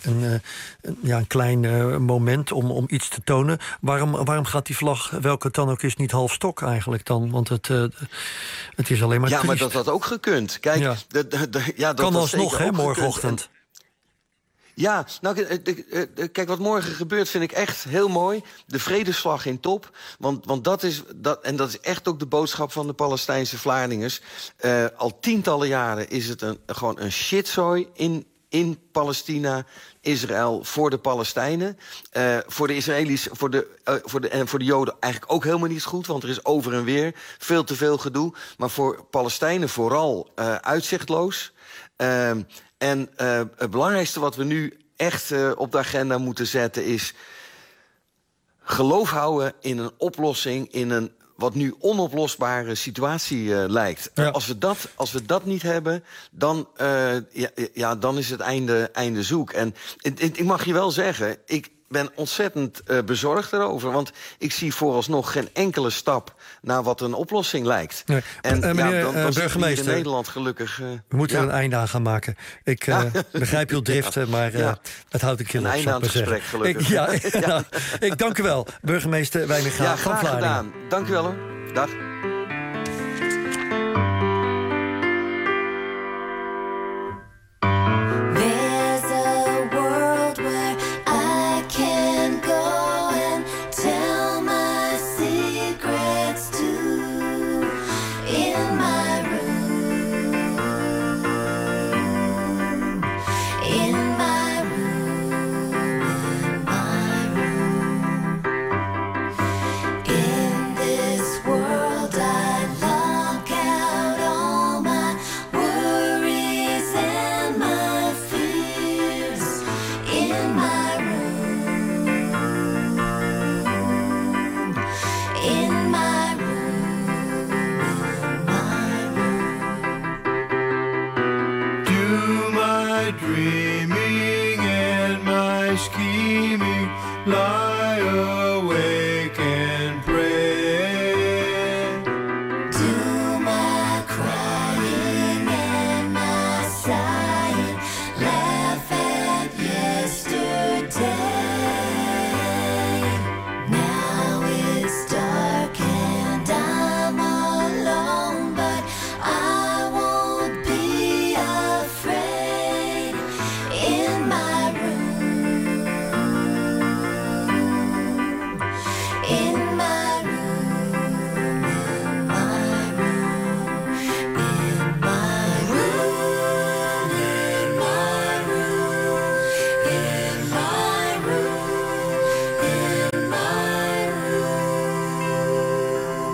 een klein moment om iets te tonen. Waarom gaat die vlag, welke het dan ook is, niet half stok eigenlijk dan? Want het is alleen maar triest. Maar dat had ook gekund. Kijk, dat kan alsnog, hè, morgenochtend. Ja, nou, kijk, wat morgen gebeurt vind ik echt heel mooi. De vredesvlag in top. Want dat is echt ook de boodschap van de Palestijnse Vlaardingers. Al tientallen jaren is het gewoon een shitzooi in Palestina, Israël, voor de Palestijnen. Voor de Israëli's, en voor de Joden eigenlijk ook helemaal niet goed... want er is over en weer veel te veel gedoe. Maar voor Palestijnen vooral uitzichtloos... En het belangrijkste wat we nu echt op de agenda moeten zetten is... geloof houden in een oplossing in een wat nu onoplosbare situatie lijkt. Ja. Als we dat niet hebben, dan is het einde zoek. En ik mag je wel zeggen, ik ben ontzettend bezorgd erover. Want ik zie vooralsnog geen enkele stap naar wat een oplossing lijkt. Nee. En meneer dan burgemeester, in Nederland gelukkig... we moeten er een einde aan gaan maken. Ik begrijp uw drift, maar het houdt een keer op. Een einde aan het gesprek, gelukkig. Ik dank u wel, burgemeester Wijminga van Vlaardingen. Graag gedaan. Dank u wel, hoor. Dag. Do my crying and my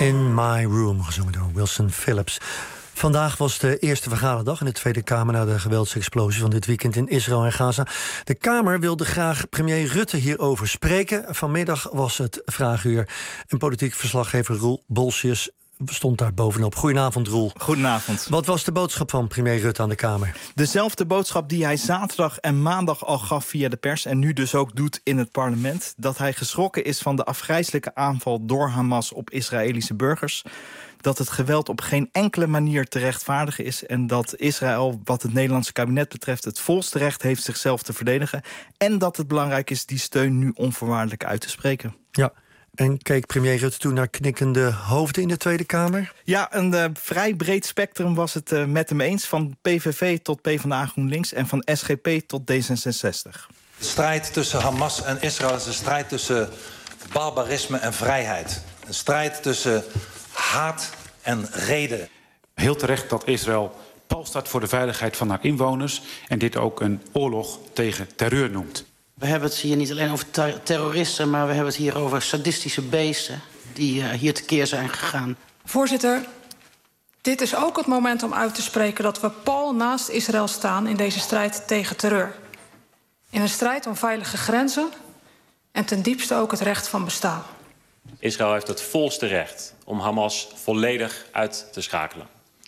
In My Room, gezongen door Wilson Phillips. Vandaag was de eerste vergaderdag in de Tweede Kamer na de geweldsexplosie van dit weekend in Israël en Gaza. De Kamer wilde graag premier Rutte hierover spreken. Vanmiddag was het vraaguur en politiek verslaggever Roel Bolsius stond daar bovenop. Goedenavond, Roel. Goedenavond. Wat was de boodschap van premier Rutte aan de Kamer? Dezelfde boodschap die hij zaterdag en maandag al gaf via de pers en nu dus ook doet in het parlement. Dat hij geschrokken is van de afgrijselijke aanval door Hamas op Israëlische burgers. Dat het geweld op geen enkele manier te rechtvaardigen is en dat Israël, wat het Nederlandse kabinet betreft, het volste recht heeft zichzelf te verdedigen. En dat het belangrijk is die steun nu onvoorwaardelijk uit te spreken. Ja. En keek premier Rutte toen naar knikkende hoofden in de Tweede Kamer? Ja, een vrij breed spectrum was het met hem eens. Van PVV tot PvdA GroenLinks en van SGP tot D66. De strijd tussen Hamas en Israël is een strijd tussen barbarisme en vrijheid. Een strijd tussen haat en reden. Heel terecht dat Israël pal staat voor de veiligheid van haar inwoners en dit ook een oorlog tegen terreur noemt. We hebben het hier niet alleen over terroristen, maar we hebben het hier over sadistische beesten die hier tekeer zijn gegaan. Voorzitter, dit is ook het moment om uit te spreken dat we pal naast Israël staan in deze strijd tegen terreur. In een strijd om veilige grenzen en ten diepste ook het recht van bestaan. Israël heeft het volste recht om Hamas volledig uit te schakelen.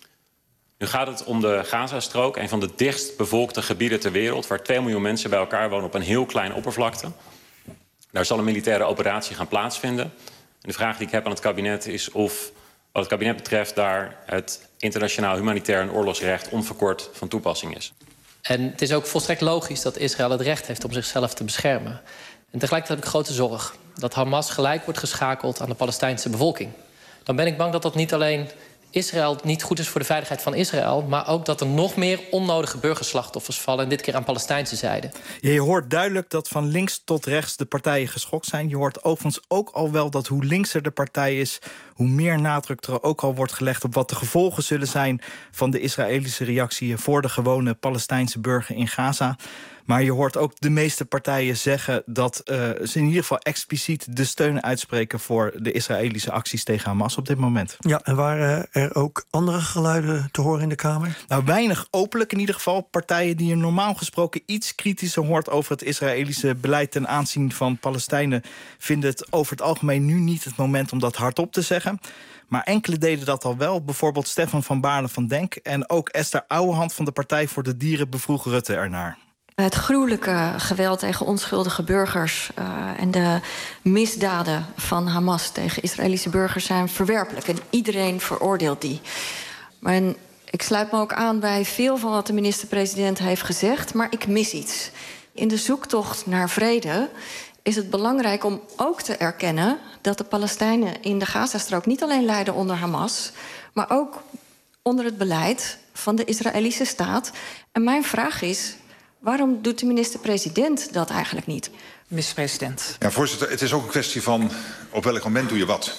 Nu gaat het om de Gazastrook, een van de dichtst bevolkte gebieden ter wereld, waar 2 miljoen mensen bij elkaar wonen op een heel klein oppervlakte. Daar zal een militaire operatie gaan plaatsvinden. En de vraag die ik heb aan het kabinet is of, wat het kabinet betreft, daar het internationaal humanitair en oorlogsrecht onverkort van toepassing is. En het is ook volstrekt logisch dat Israël het recht heeft om zichzelf te beschermen. En tegelijkertijd heb ik grote zorg dat Hamas gelijk wordt geschakeld aan de Palestijnse bevolking. Dan ben ik bang dat dat niet alleen Israël niet goed is voor de veiligheid van Israël, maar ook dat er nog meer onnodige burgerslachtoffers vallen, en dit keer aan Palestijnse zijde. Ja, je hoort duidelijk dat van links tot rechts de partijen geschokt zijn. Je hoort overigens ook al wel dat hoe linkser de partij is, hoe meer nadruk er ook al wordt gelegd op wat de gevolgen zullen zijn van de Israëlische reactie voor de gewone Palestijnse burger in Gaza. Maar je hoort ook de meeste partijen zeggen dat ze in ieder geval expliciet de steun uitspreken voor de Israëlische acties tegen Hamas op dit moment. Ja, en waren er ook andere geluiden te horen in de Kamer? Nou, weinig openlijk in ieder geval. Partijen die je normaal gesproken iets kritischer hoort over het Israëlische beleid ten aanzien van Palestijnen vinden het over het algemeen nu niet het moment om dat hardop te zeggen. Maar enkele deden dat al wel. Bijvoorbeeld Stefan van Baarle van Denk en ook Esther Ouwehand van de Partij voor de Dieren bevroeg Rutte ernaar. Het gruwelijke geweld tegen onschuldige burgers en de misdaden van Hamas tegen Israëlische burgers zijn verwerpelijk. En iedereen veroordeelt die. Maar ik sluit me ook aan bij veel van wat de minister-president heeft gezegd. Maar ik mis iets. In de zoektocht naar vrede is het belangrijk om ook te erkennen dat de Palestijnen in de Gazastrook niet alleen lijden onder Hamas, maar ook onder het beleid van de Israëlische staat. En mijn vraag is, waarom doet de minister-president dat eigenlijk niet? Minister-president. Ja, voorzitter, het is ook een kwestie van op welk moment doe je wat.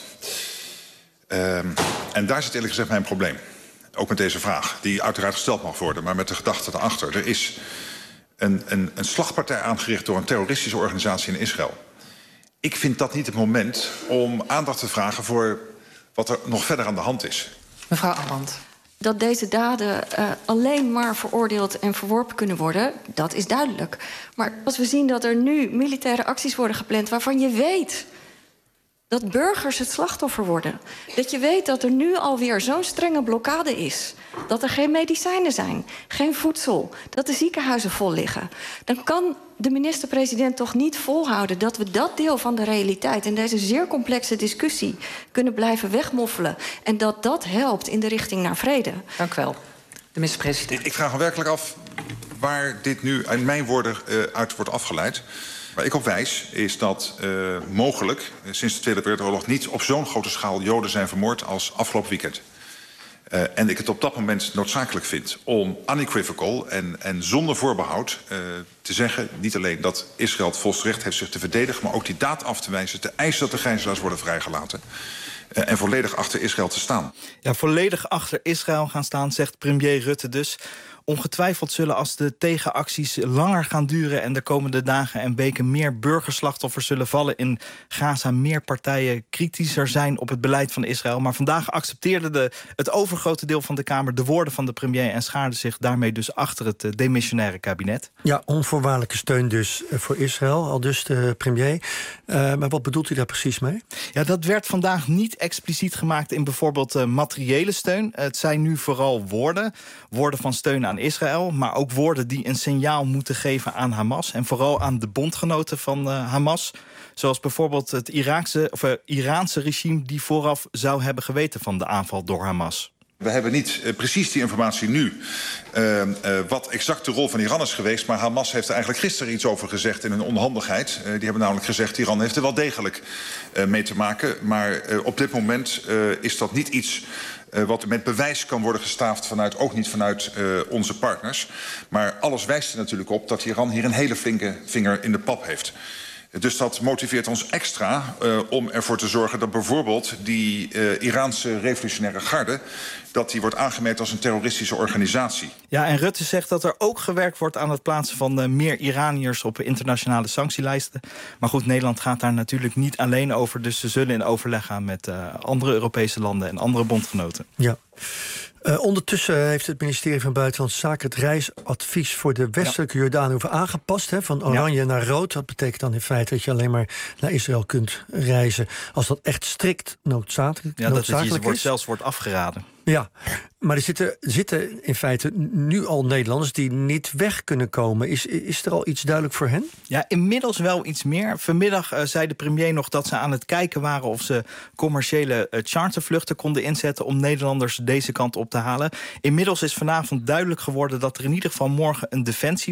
En daar zit eerlijk gezegd mijn probleem. Ook met deze vraag, die uiteraard gesteld mag worden, maar met de gedachte erachter. Er is een slagpartij aangericht door een terroristische organisatie in Israël. Ik vind dat niet het moment om aandacht te vragen voor wat er nog verder aan de hand is. Mevrouw Armand. Dat deze daden alleen maar veroordeeld en verworpen kunnen worden, dat is duidelijk. Maar als we zien dat er nu militaire acties worden gepland waarvan je weet dat burgers het slachtoffer worden, dat je weet dat er nu alweer zo'n strenge blokkade is, dat er geen medicijnen zijn, geen voedsel, dat de ziekenhuizen vol liggen, dan kan de minister-president toch niet volhouden dat we dat deel van de realiteit in deze zeer complexe discussie kunnen blijven wegmoffelen en dat dat helpt in de richting naar vrede. Dank u wel. De minister-president. Ik vraag me werkelijk af waar dit nu in mijn woorden uit wordt afgeleid. Waar ik op wijs is dat mogelijk sinds de Tweede Wereldoorlog niet op zo'n grote schaal Joden zijn vermoord als afgelopen weekend. En ik het op dat moment noodzakelijk vind om unequivocal en zonder voorbehoud te zeggen, niet alleen dat Israël het volste recht heeft zich te verdedigen, maar ook die daad af te wijzen, te eisen dat de gijzelaars worden vrijgelaten. En volledig achter Israël te staan. Ja, volledig achter Israël gaan staan, zegt premier Rutte dus. ongetwijfeld zullen, als de tegenacties langer gaan duren en de komende dagen en weken meer burgerslachtoffers zullen vallen in Gaza, meer partijen kritischer zijn op het beleid van Israël. Maar vandaag accepteerde het overgrote deel van de Kamer de woorden van de premier en schaarde zich daarmee dus achter het demissionaire kabinet. Ja, onvoorwaardelijke steun dus voor Israël, al dus de premier. Maar wat bedoelt u daar precies mee? Ja, dat werd vandaag niet expliciet gemaakt in bijvoorbeeld materiële steun. Het zijn nu vooral woorden van steun aan Israël, maar ook woorden die een signaal moeten geven aan Hamas en vooral aan de bondgenoten van Hamas. Zoals bijvoorbeeld het Iraanse regime die vooraf zou hebben geweten van de aanval door Hamas. We hebben niet precies die informatie nu, wat exact de rol van Iran is geweest. Maar Hamas heeft er eigenlijk gisteren iets over gezegd in een onhandigheid. Die hebben namelijk gezegd, Iran heeft er wel degelijk mee te maken. Maar op dit moment is dat niet iets wat met bewijs kan worden gestaafd vanuit, ook niet vanuit onze partners. Maar alles wijst er natuurlijk op dat Iran hier een hele flinke vinger in de pap heeft. Dus dat motiveert ons extra om ervoor te zorgen dat bijvoorbeeld die Iraanse revolutionaire garde, dat die wordt aangemeten als een terroristische organisatie. Ja, en Rutte zegt dat er ook gewerkt wordt aan het plaatsen van meer Iraniërs op internationale sanctielijsten. Maar goed, Nederland gaat daar natuurlijk niet alleen over, dus ze zullen in overleg gaan met andere Europese landen en andere bondgenoten. Ja. Ondertussen heeft het ministerie van Buitenlandse Zaken het reisadvies voor de westelijke Jordaanhoever aangepast. Van oranje naar rood. Dat betekent dan in feite dat je alleen maar naar Israël kunt reizen als dat echt strikt noodzakelijk is. Zelfs wordt afgeraden. Ja, maar er zitten in feite nu al Nederlanders die niet weg kunnen komen. Is er al iets duidelijk voor hen? Ja, inmiddels wel iets meer. Vanmiddag zei de premier nog dat ze aan het kijken waren of ze commerciële chartervluchten konden inzetten om Nederlanders deze kant op te halen. Inmiddels is vanavond duidelijk geworden dat er in ieder geval morgen een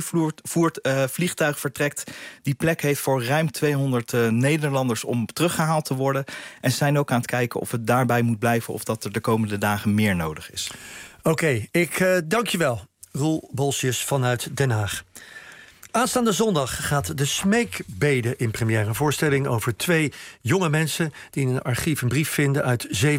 defensievliegtuig vertrekt die plek heeft voor ruim 200 Nederlanders om teruggehaald te worden. En ze zijn ook aan het kijken of het daarbij moet blijven of dat er de komende dagen meer nodig is. Oké, ik dank je wel, Roel Bolsius vanuit Den Haag. Aanstaande zondag gaat de Smeekbede in première. Een voorstelling over 2 jonge mensen die in een archief een brief vinden uit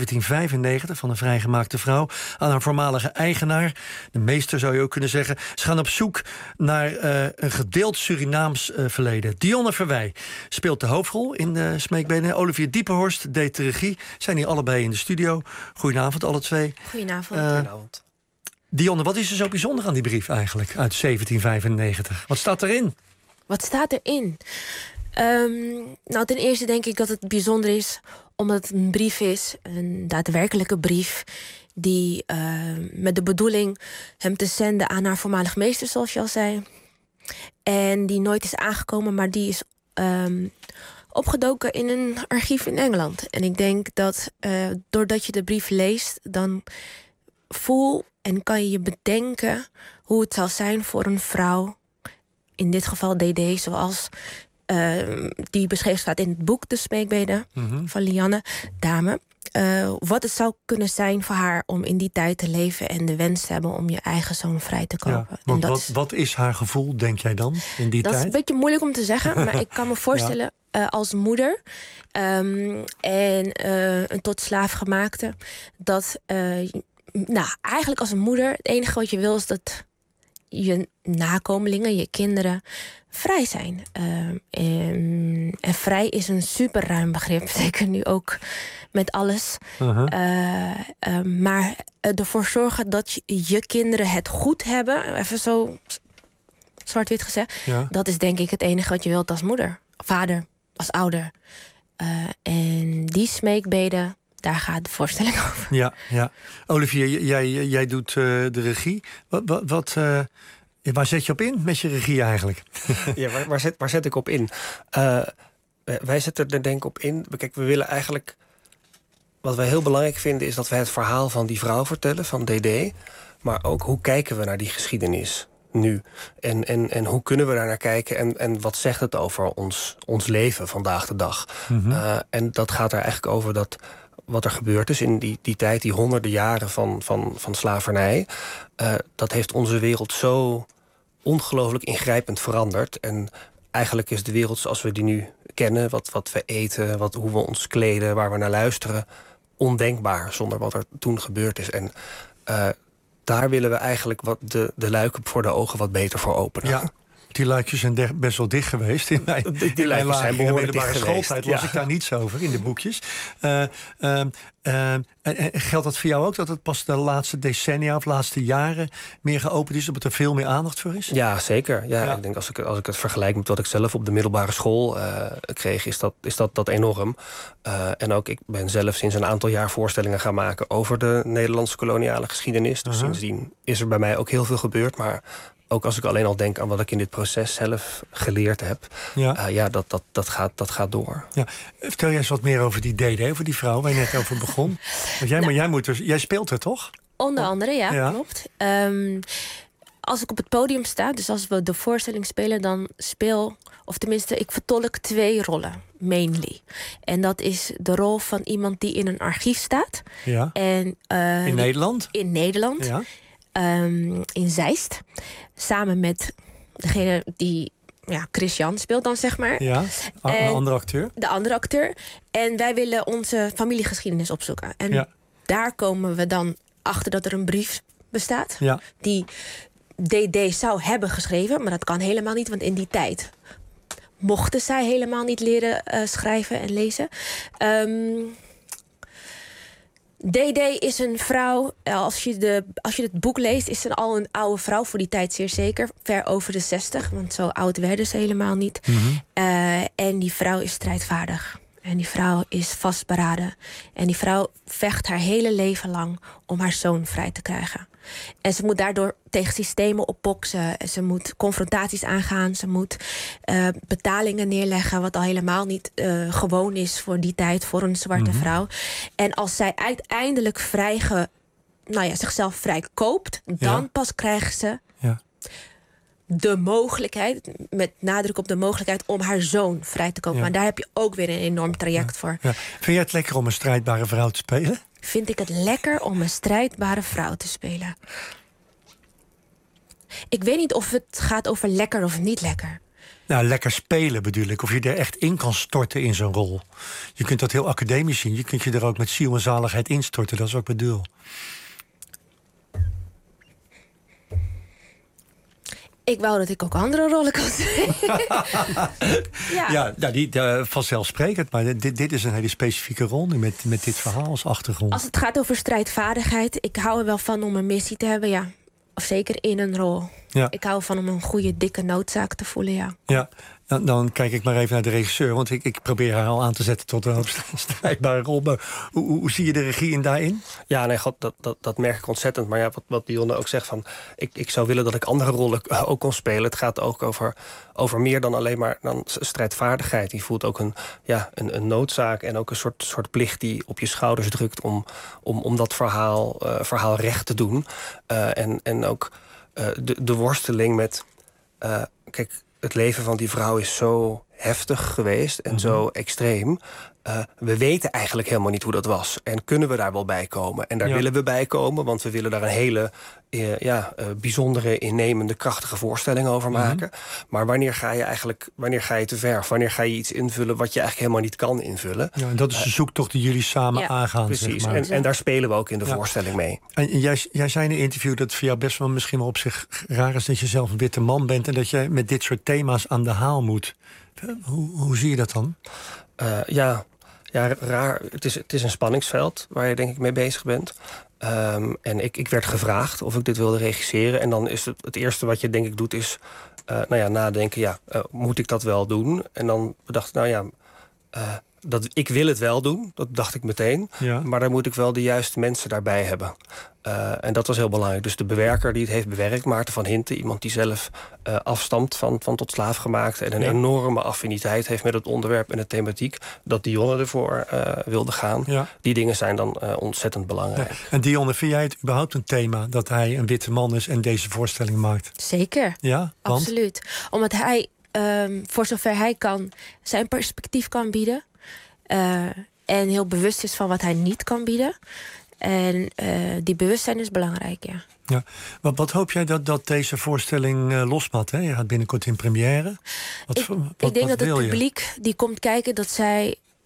1795... van een vrijgemaakte vrouw aan haar voormalige eigenaar. De meester zou je ook kunnen zeggen. Ze gaan op zoek naar een gedeeld Surinaams verleden. Dionne Verwij speelt de hoofdrol in de Smeekbede. Olivier Diepenhorst deed de regie. Zijn hier allebei in de studio. Goedenavond, alle twee. Goedenavond. Goedenavond. Dionne, wat is er zo bijzonder aan die brief eigenlijk uit 1795? Wat staat erin? Wat staat erin? Nou, ten eerste denk ik dat het bijzonder is omdat het een brief is, een daadwerkelijke brief, die met de bedoeling hem te zenden aan haar voormalig meester, zoals je al zei. En die nooit is aangekomen, maar die is opgedoken in een archief in Engeland. En ik denk dat doordat je de brief leest, dan voel en kan je je bedenken hoe het zal zijn voor een vrouw, in dit geval DD, zoals die beschreven staat in het boek De Smeekbede van Lianne Dame. Wat het zou kunnen zijn voor haar om in die tijd te leven en de wens te hebben om je eigen zoon vrij te kopen. Ja, want wat is haar gevoel, denk jij dan, in die tijd? Dat is een beetje moeilijk om te zeggen, maar ik kan me voorstellen als moeder en een tot slaaf gemaakte, dat eigenlijk als een moeder, het enige wat je wil is dat je nakomelingen, je kinderen, vrij zijn. En vrij is een super ruim begrip, zeker nu ook met alles. Maar ervoor zorgen dat je kinderen het goed hebben, even zo zwart-wit gezegd, dat is denk ik het enige wat je wilt als moeder, vader, als ouder. En die smeekbeden, daar gaat de voorstelling over. Ja. Olivier, jij doet de regie. Waar zet je op in met je regie eigenlijk? Ja, waar zet ik op in? Wij zetten er denk ik op in. Kijk, we willen eigenlijk, wat wij heel belangrijk vinden, is dat we het verhaal van die vrouw vertellen, van DD. Maar ook hoe kijken we naar die geschiedenis nu? En hoe kunnen we daar naar kijken? En wat zegt het over ons leven vandaag de dag? En dat gaat er eigenlijk over dat wat er gebeurd is in die tijd, die honderden jaren van slavernij, dat heeft onze wereld zo ongelooflijk ingrijpend veranderd. En eigenlijk is de wereld zoals we die nu kennen, wat we eten, hoe we ons kleden, waar we naar luisteren, ondenkbaar zonder wat er toen gebeurd is. En daar willen we eigenlijk wat de luiken voor de ogen wat beter voor openen. Ja. Die luikjes zijn best wel dicht geweest. In mijn luikjes zijn behoorlijk dicht schooltijd geweest. las ik daar niets over in de boekjes. Geldt dat voor jou ook, dat het pas de laatste decennia of laatste jaren meer geopend is, dat er veel meer aandacht voor is? Ja, zeker. Ja. Ik denk als ik het vergelijk met wat ik zelf op de middelbare school kreeg, is dat enorm. En ook ik ben zelf sinds een aantal jaar voorstellingen gaan maken over de Nederlandse koloniale geschiedenis. Dus sindsdien is er bij mij ook heel veel gebeurd. Maar ook als ik alleen al denk aan wat ik in dit proces zelf geleerd heb, dat gaat door. Ja. Vertel jij eens wat meer over die DD, over die vrouw waar je net over begon. Want jij speelt er toch? Onder andere, ja. Klopt. Als ik op het podium sta, dus als we de voorstelling spelen, dan ik vertolk 2 rollen, mainly. En dat is de rol van iemand die in een archief staat. Ja. En, in Nederland? In Nederland. Ja. In Zeist. Samen met degene die Christian speelt dan, zeg maar. Ja, een andere acteur. De andere acteur. En wij willen onze familiegeschiedenis opzoeken. En daar komen we dan achter dat er een brief bestaat. Ja. Die DD zou hebben geschreven. Maar dat kan helemaal niet, want in die tijd mochten zij helemaal niet leren schrijven en lezen. DD is een vrouw, als je het boek leest, is ze al een oude vrouw, voor die tijd zeer zeker. Ver over de 60, want zo oud werden ze helemaal niet. Mm-hmm. En die vrouw is strijdvaardig. En die vrouw is vastberaden. En die vrouw vecht haar hele leven lang om haar zoon vrij te krijgen. En ze moet daardoor tegen systemen opboksen. Ze moet confrontaties aangaan. Ze moet betalingen neerleggen, wat al helemaal niet gewoon is voor die tijd, voor een zwarte vrouw. En als zij uiteindelijk zichzelf vrij koopt, dan pas krijgt ze de mogelijkheid, met nadruk op de mogelijkheid, om haar zoon vrij te kopen. Maar daar heb je ook weer een enorm traject voor. Ja. Vind jij het lekker om een strijdbare vrouw te spelen? Vind ik het lekker om een strijdbare vrouw te spelen? Ik weet niet of het gaat over lekker of niet lekker. Nou, lekker spelen bedoel ik. Of je er echt in kan storten in zo'n rol. Je kunt dat heel academisch zien. Je kunt je er ook met ziel en zaligheid instorten. Dat is wat ik bedoel. Ik wou dat ik ook andere rollen kon spelen. Vanzelfsprekend. Maar dit is een hele specifieke rol nu met dit verhaal als achtergrond. Als het gaat over strijdvaardigheid, ik hou er wel van om een missie te hebben, ja. Of zeker in een rol. Ja. Ik hou van om een goede, dikke noodzaak te voelen, ja. Ja, dan kijk ik maar even naar de regisseur. Want ik probeer haar al aan te zetten tot een strijdbare rol. Maar hoe zie je de regie daarin? Ja, nee, dat merk ik ontzettend. Maar ja, wat Dionne ook zegt, van ik zou willen dat ik andere rollen ook kon spelen. Het gaat ook over meer dan alleen maar dan strijdvaardigheid. Die voelt ook een noodzaak en ook een soort plicht die op je schouders drukt om dat verhaal recht te doen. En ook de worsteling met kijk, het leven van die vrouw is zo heftig geweest en zo extreem. We weten eigenlijk helemaal niet hoe dat was. En kunnen we daar wel bij komen? En daar willen we bij komen, want we willen daar een hele bijzondere, innemende, krachtige voorstelling over maken. Maar wanneer ga je te ver? Wanneer ga je iets invullen wat je eigenlijk helemaal niet kan invullen? Ja, en dat is de zoektocht die jullie samen aangaan. Precies, zeg maar. En daar spelen we ook in de voorstelling mee. En jij zei in een interview dat het voor jou best wel misschien wel op zich raar is dat je zelf een witte man bent en dat jij met dit soort thema's aan de haal moet. Hoe zie je dat dan? Ja, raar. Het is een spanningsveld waar je denk ik mee bezig bent. En ik werd gevraagd of ik dit wilde regisseren. En dan is het eerste wat je denk ik doet is nadenken, moet ik dat wel doen? En dan bedacht ik, ik wil het wel doen, dat dacht ik meteen. Ja. Maar dan moet ik wel de juiste mensen daarbij hebben. En dat was heel belangrijk. Dus de bewerker die het heeft bewerkt, Maarten van Hinten, iemand die zelf afstamt van tot slaafgemaakt en een enorme affiniteit heeft met het onderwerp en de thematiek, dat Dionne ervoor wilde gaan. Ja. Die dingen zijn dan ontzettend belangrijk. Ja. En Dionne, vind jij het überhaupt een thema dat hij een witte man is en deze voorstelling maakt? Zeker. Ja, want? Absoluut. Omdat hij, voor zover hij kan, zijn perspectief kan bieden. En heel bewust is van wat hij niet kan bieden. En die bewustzijn is belangrijk, ja. Ja. Wat hoop jij dat deze voorstelling losmat? Hè? Je gaat binnenkort in première. Ik denk dat het publiek die komt kijken, dat zij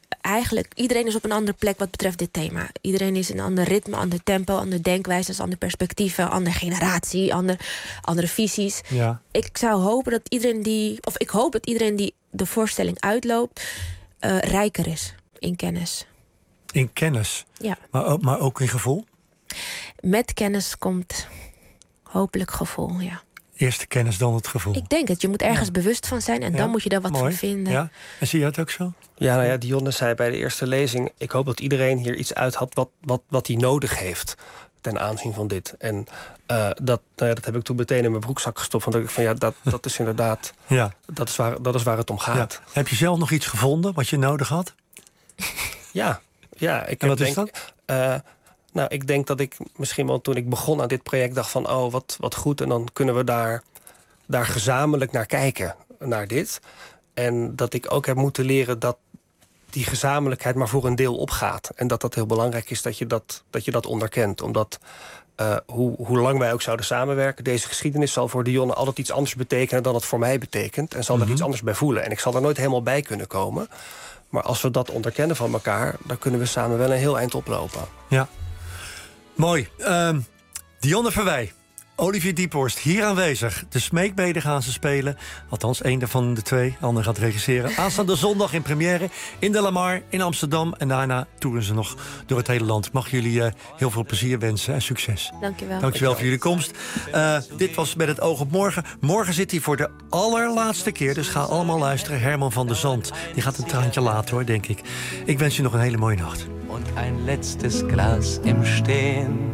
eigenlijk, iedereen is op een andere plek wat betreft dit thema. Iedereen is in een ander ritme, ander tempo, andere denkwijzes, andere perspectieven, andere generatie, andere visies. Ja. Ik hoop dat iedereen die de voorstelling uitloopt rijker is in kennis. In kennis? Ja. Maar ook in gevoel? Met kennis komt hopelijk gevoel, ja. Eerst de kennis, dan het gevoel. Ik denk het. Je moet ergens bewust van zijn en dan moet je daar wat van vinden. Ja. En zie je het ook zo? Ja, nou ja, Dionne zei bij de eerste lezing... ik hoop dat iedereen hier iets uit had wat hij nodig heeft... ten aanzien van dit. En dat heb ik toen meteen in mijn broekzak gestopt. Want ik van dat is inderdaad... Ja. Dat is waar het om gaat. Ja. Heb je zelf nog iets gevonden wat je nodig had? Ja. Wat is dat? Ik denk dat ik misschien wel toen ik begon aan dit project dacht van... oh, wat goed, en dan kunnen we daar gezamenlijk naar kijken, naar dit. En dat ik ook heb moeten leren dat die gezamenlijkheid maar voor een deel opgaat. En dat heel belangrijk is dat je dat onderkent. Omdat hoe lang wij ook zouden samenwerken... deze geschiedenis zal voor Dionne altijd iets anders betekenen dan het voor mij betekent. En zal er iets anders bij voelen. En ik zal er nooit helemaal bij kunnen komen. Maar als we dat onderkennen van elkaar... dan kunnen we samen wel een heel eind oplopen. Ja. Mooi. Dionne Verwij, Olivier Diephorst, hier aanwezig. De Smeekbeden gaan ze spelen. Althans, één van de twee. De ander gaat regisseren. Aanstaande zondag in première in de Lamar in Amsterdam. En daarna toeren ze nog door het hele land. Mag jullie heel veel plezier wensen en succes. Dankjewel voor jullie komst. Dit was Met het oog op morgen. Morgen zit hij voor de allerlaatste keer. Dus ga allemaal luisteren. Herman van der Zand. Die gaat een traantje laten, hoor, denk ik. Ik wens je nog een hele mooie nacht. Und ein letztes Glas im Stehen.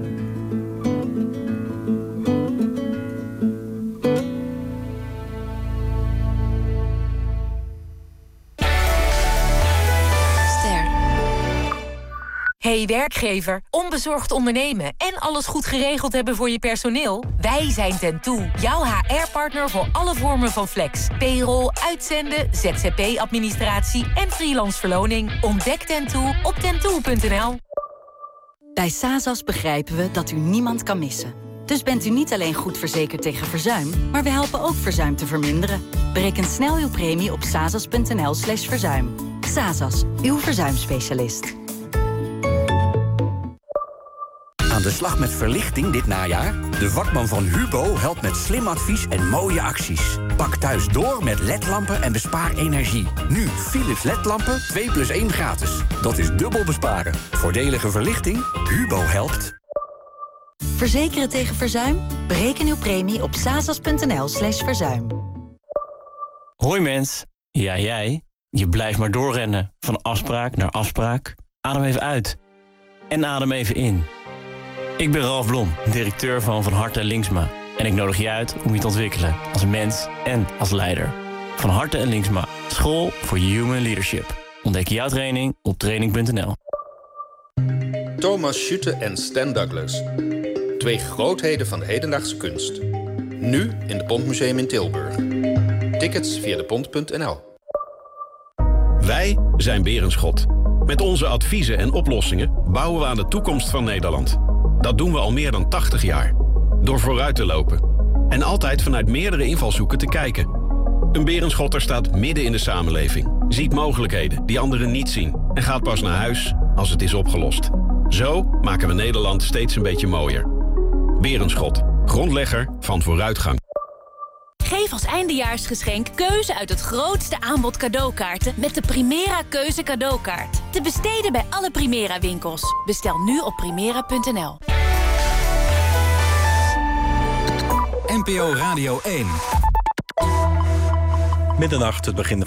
Hey werkgever, onbezorgd ondernemen en alles goed geregeld hebben voor je personeel? Wij zijn Tentoe, jouw HR-partner voor alle vormen van flex. Payroll, uitzenden, ZZP-administratie en freelance verloning. Ontdek Tentoe op tentoe.nl. Bij Sazas begrijpen we dat u niemand kan missen. Dus bent u niet alleen goed verzekerd tegen verzuim, maar we helpen ook verzuim te verminderen. Bereken snel uw premie op sazas.nl/verzuim. Sazas, uw verzuimspecialist. Aan de slag met verlichting dit najaar? De vakman van Hubo helpt met slim advies en mooie acties. Pak thuis door met LED-lampen en bespaar energie. Nu Philips LED-lampen 2+1 gratis. Dat is dubbel besparen. Voordelige verlichting? Hubo helpt. Verzekeren tegen verzuim? Bereken uw premie op sazas.nl/verzuim. Hoi mens. Ja, jij. Je blijft maar doorrennen. Van afspraak naar afspraak. Adem even uit. En adem even in. Ik ben Ralf Blom, directeur van Harte Linksma. En ik nodig je uit om je te ontwikkelen als mens en als leider. Van Harte Linksma. School voor Human Leadership. Ontdek jouw training op training.nl. Thomas Schutte en Stan Douglas. Twee grootheden van de hedendaagse kunst. Nu in het Pontmuseum in Tilburg. Tickets via depont.nl. Wij zijn Berenschot. Met onze adviezen en oplossingen bouwen we aan de toekomst van Nederland. Dat doen we al meer dan 80 jaar. Door vooruit te lopen. En altijd vanuit meerdere invalshoeken te kijken. Een Berenschotter staat midden in de samenleving. Ziet mogelijkheden die anderen niet zien. En gaat pas naar huis als het is opgelost. Zo maken we Nederland steeds een beetje mooier. Berenschot. Grondlegger van vooruitgang. Geef als eindejaarsgeschenk keuze uit het grootste aanbod cadeaukaarten met de Primera Keuze cadeaukaart. Te besteden bij alle Primera winkels. Bestel nu op primera.nl. NPO Radio 1. Middernacht, het begin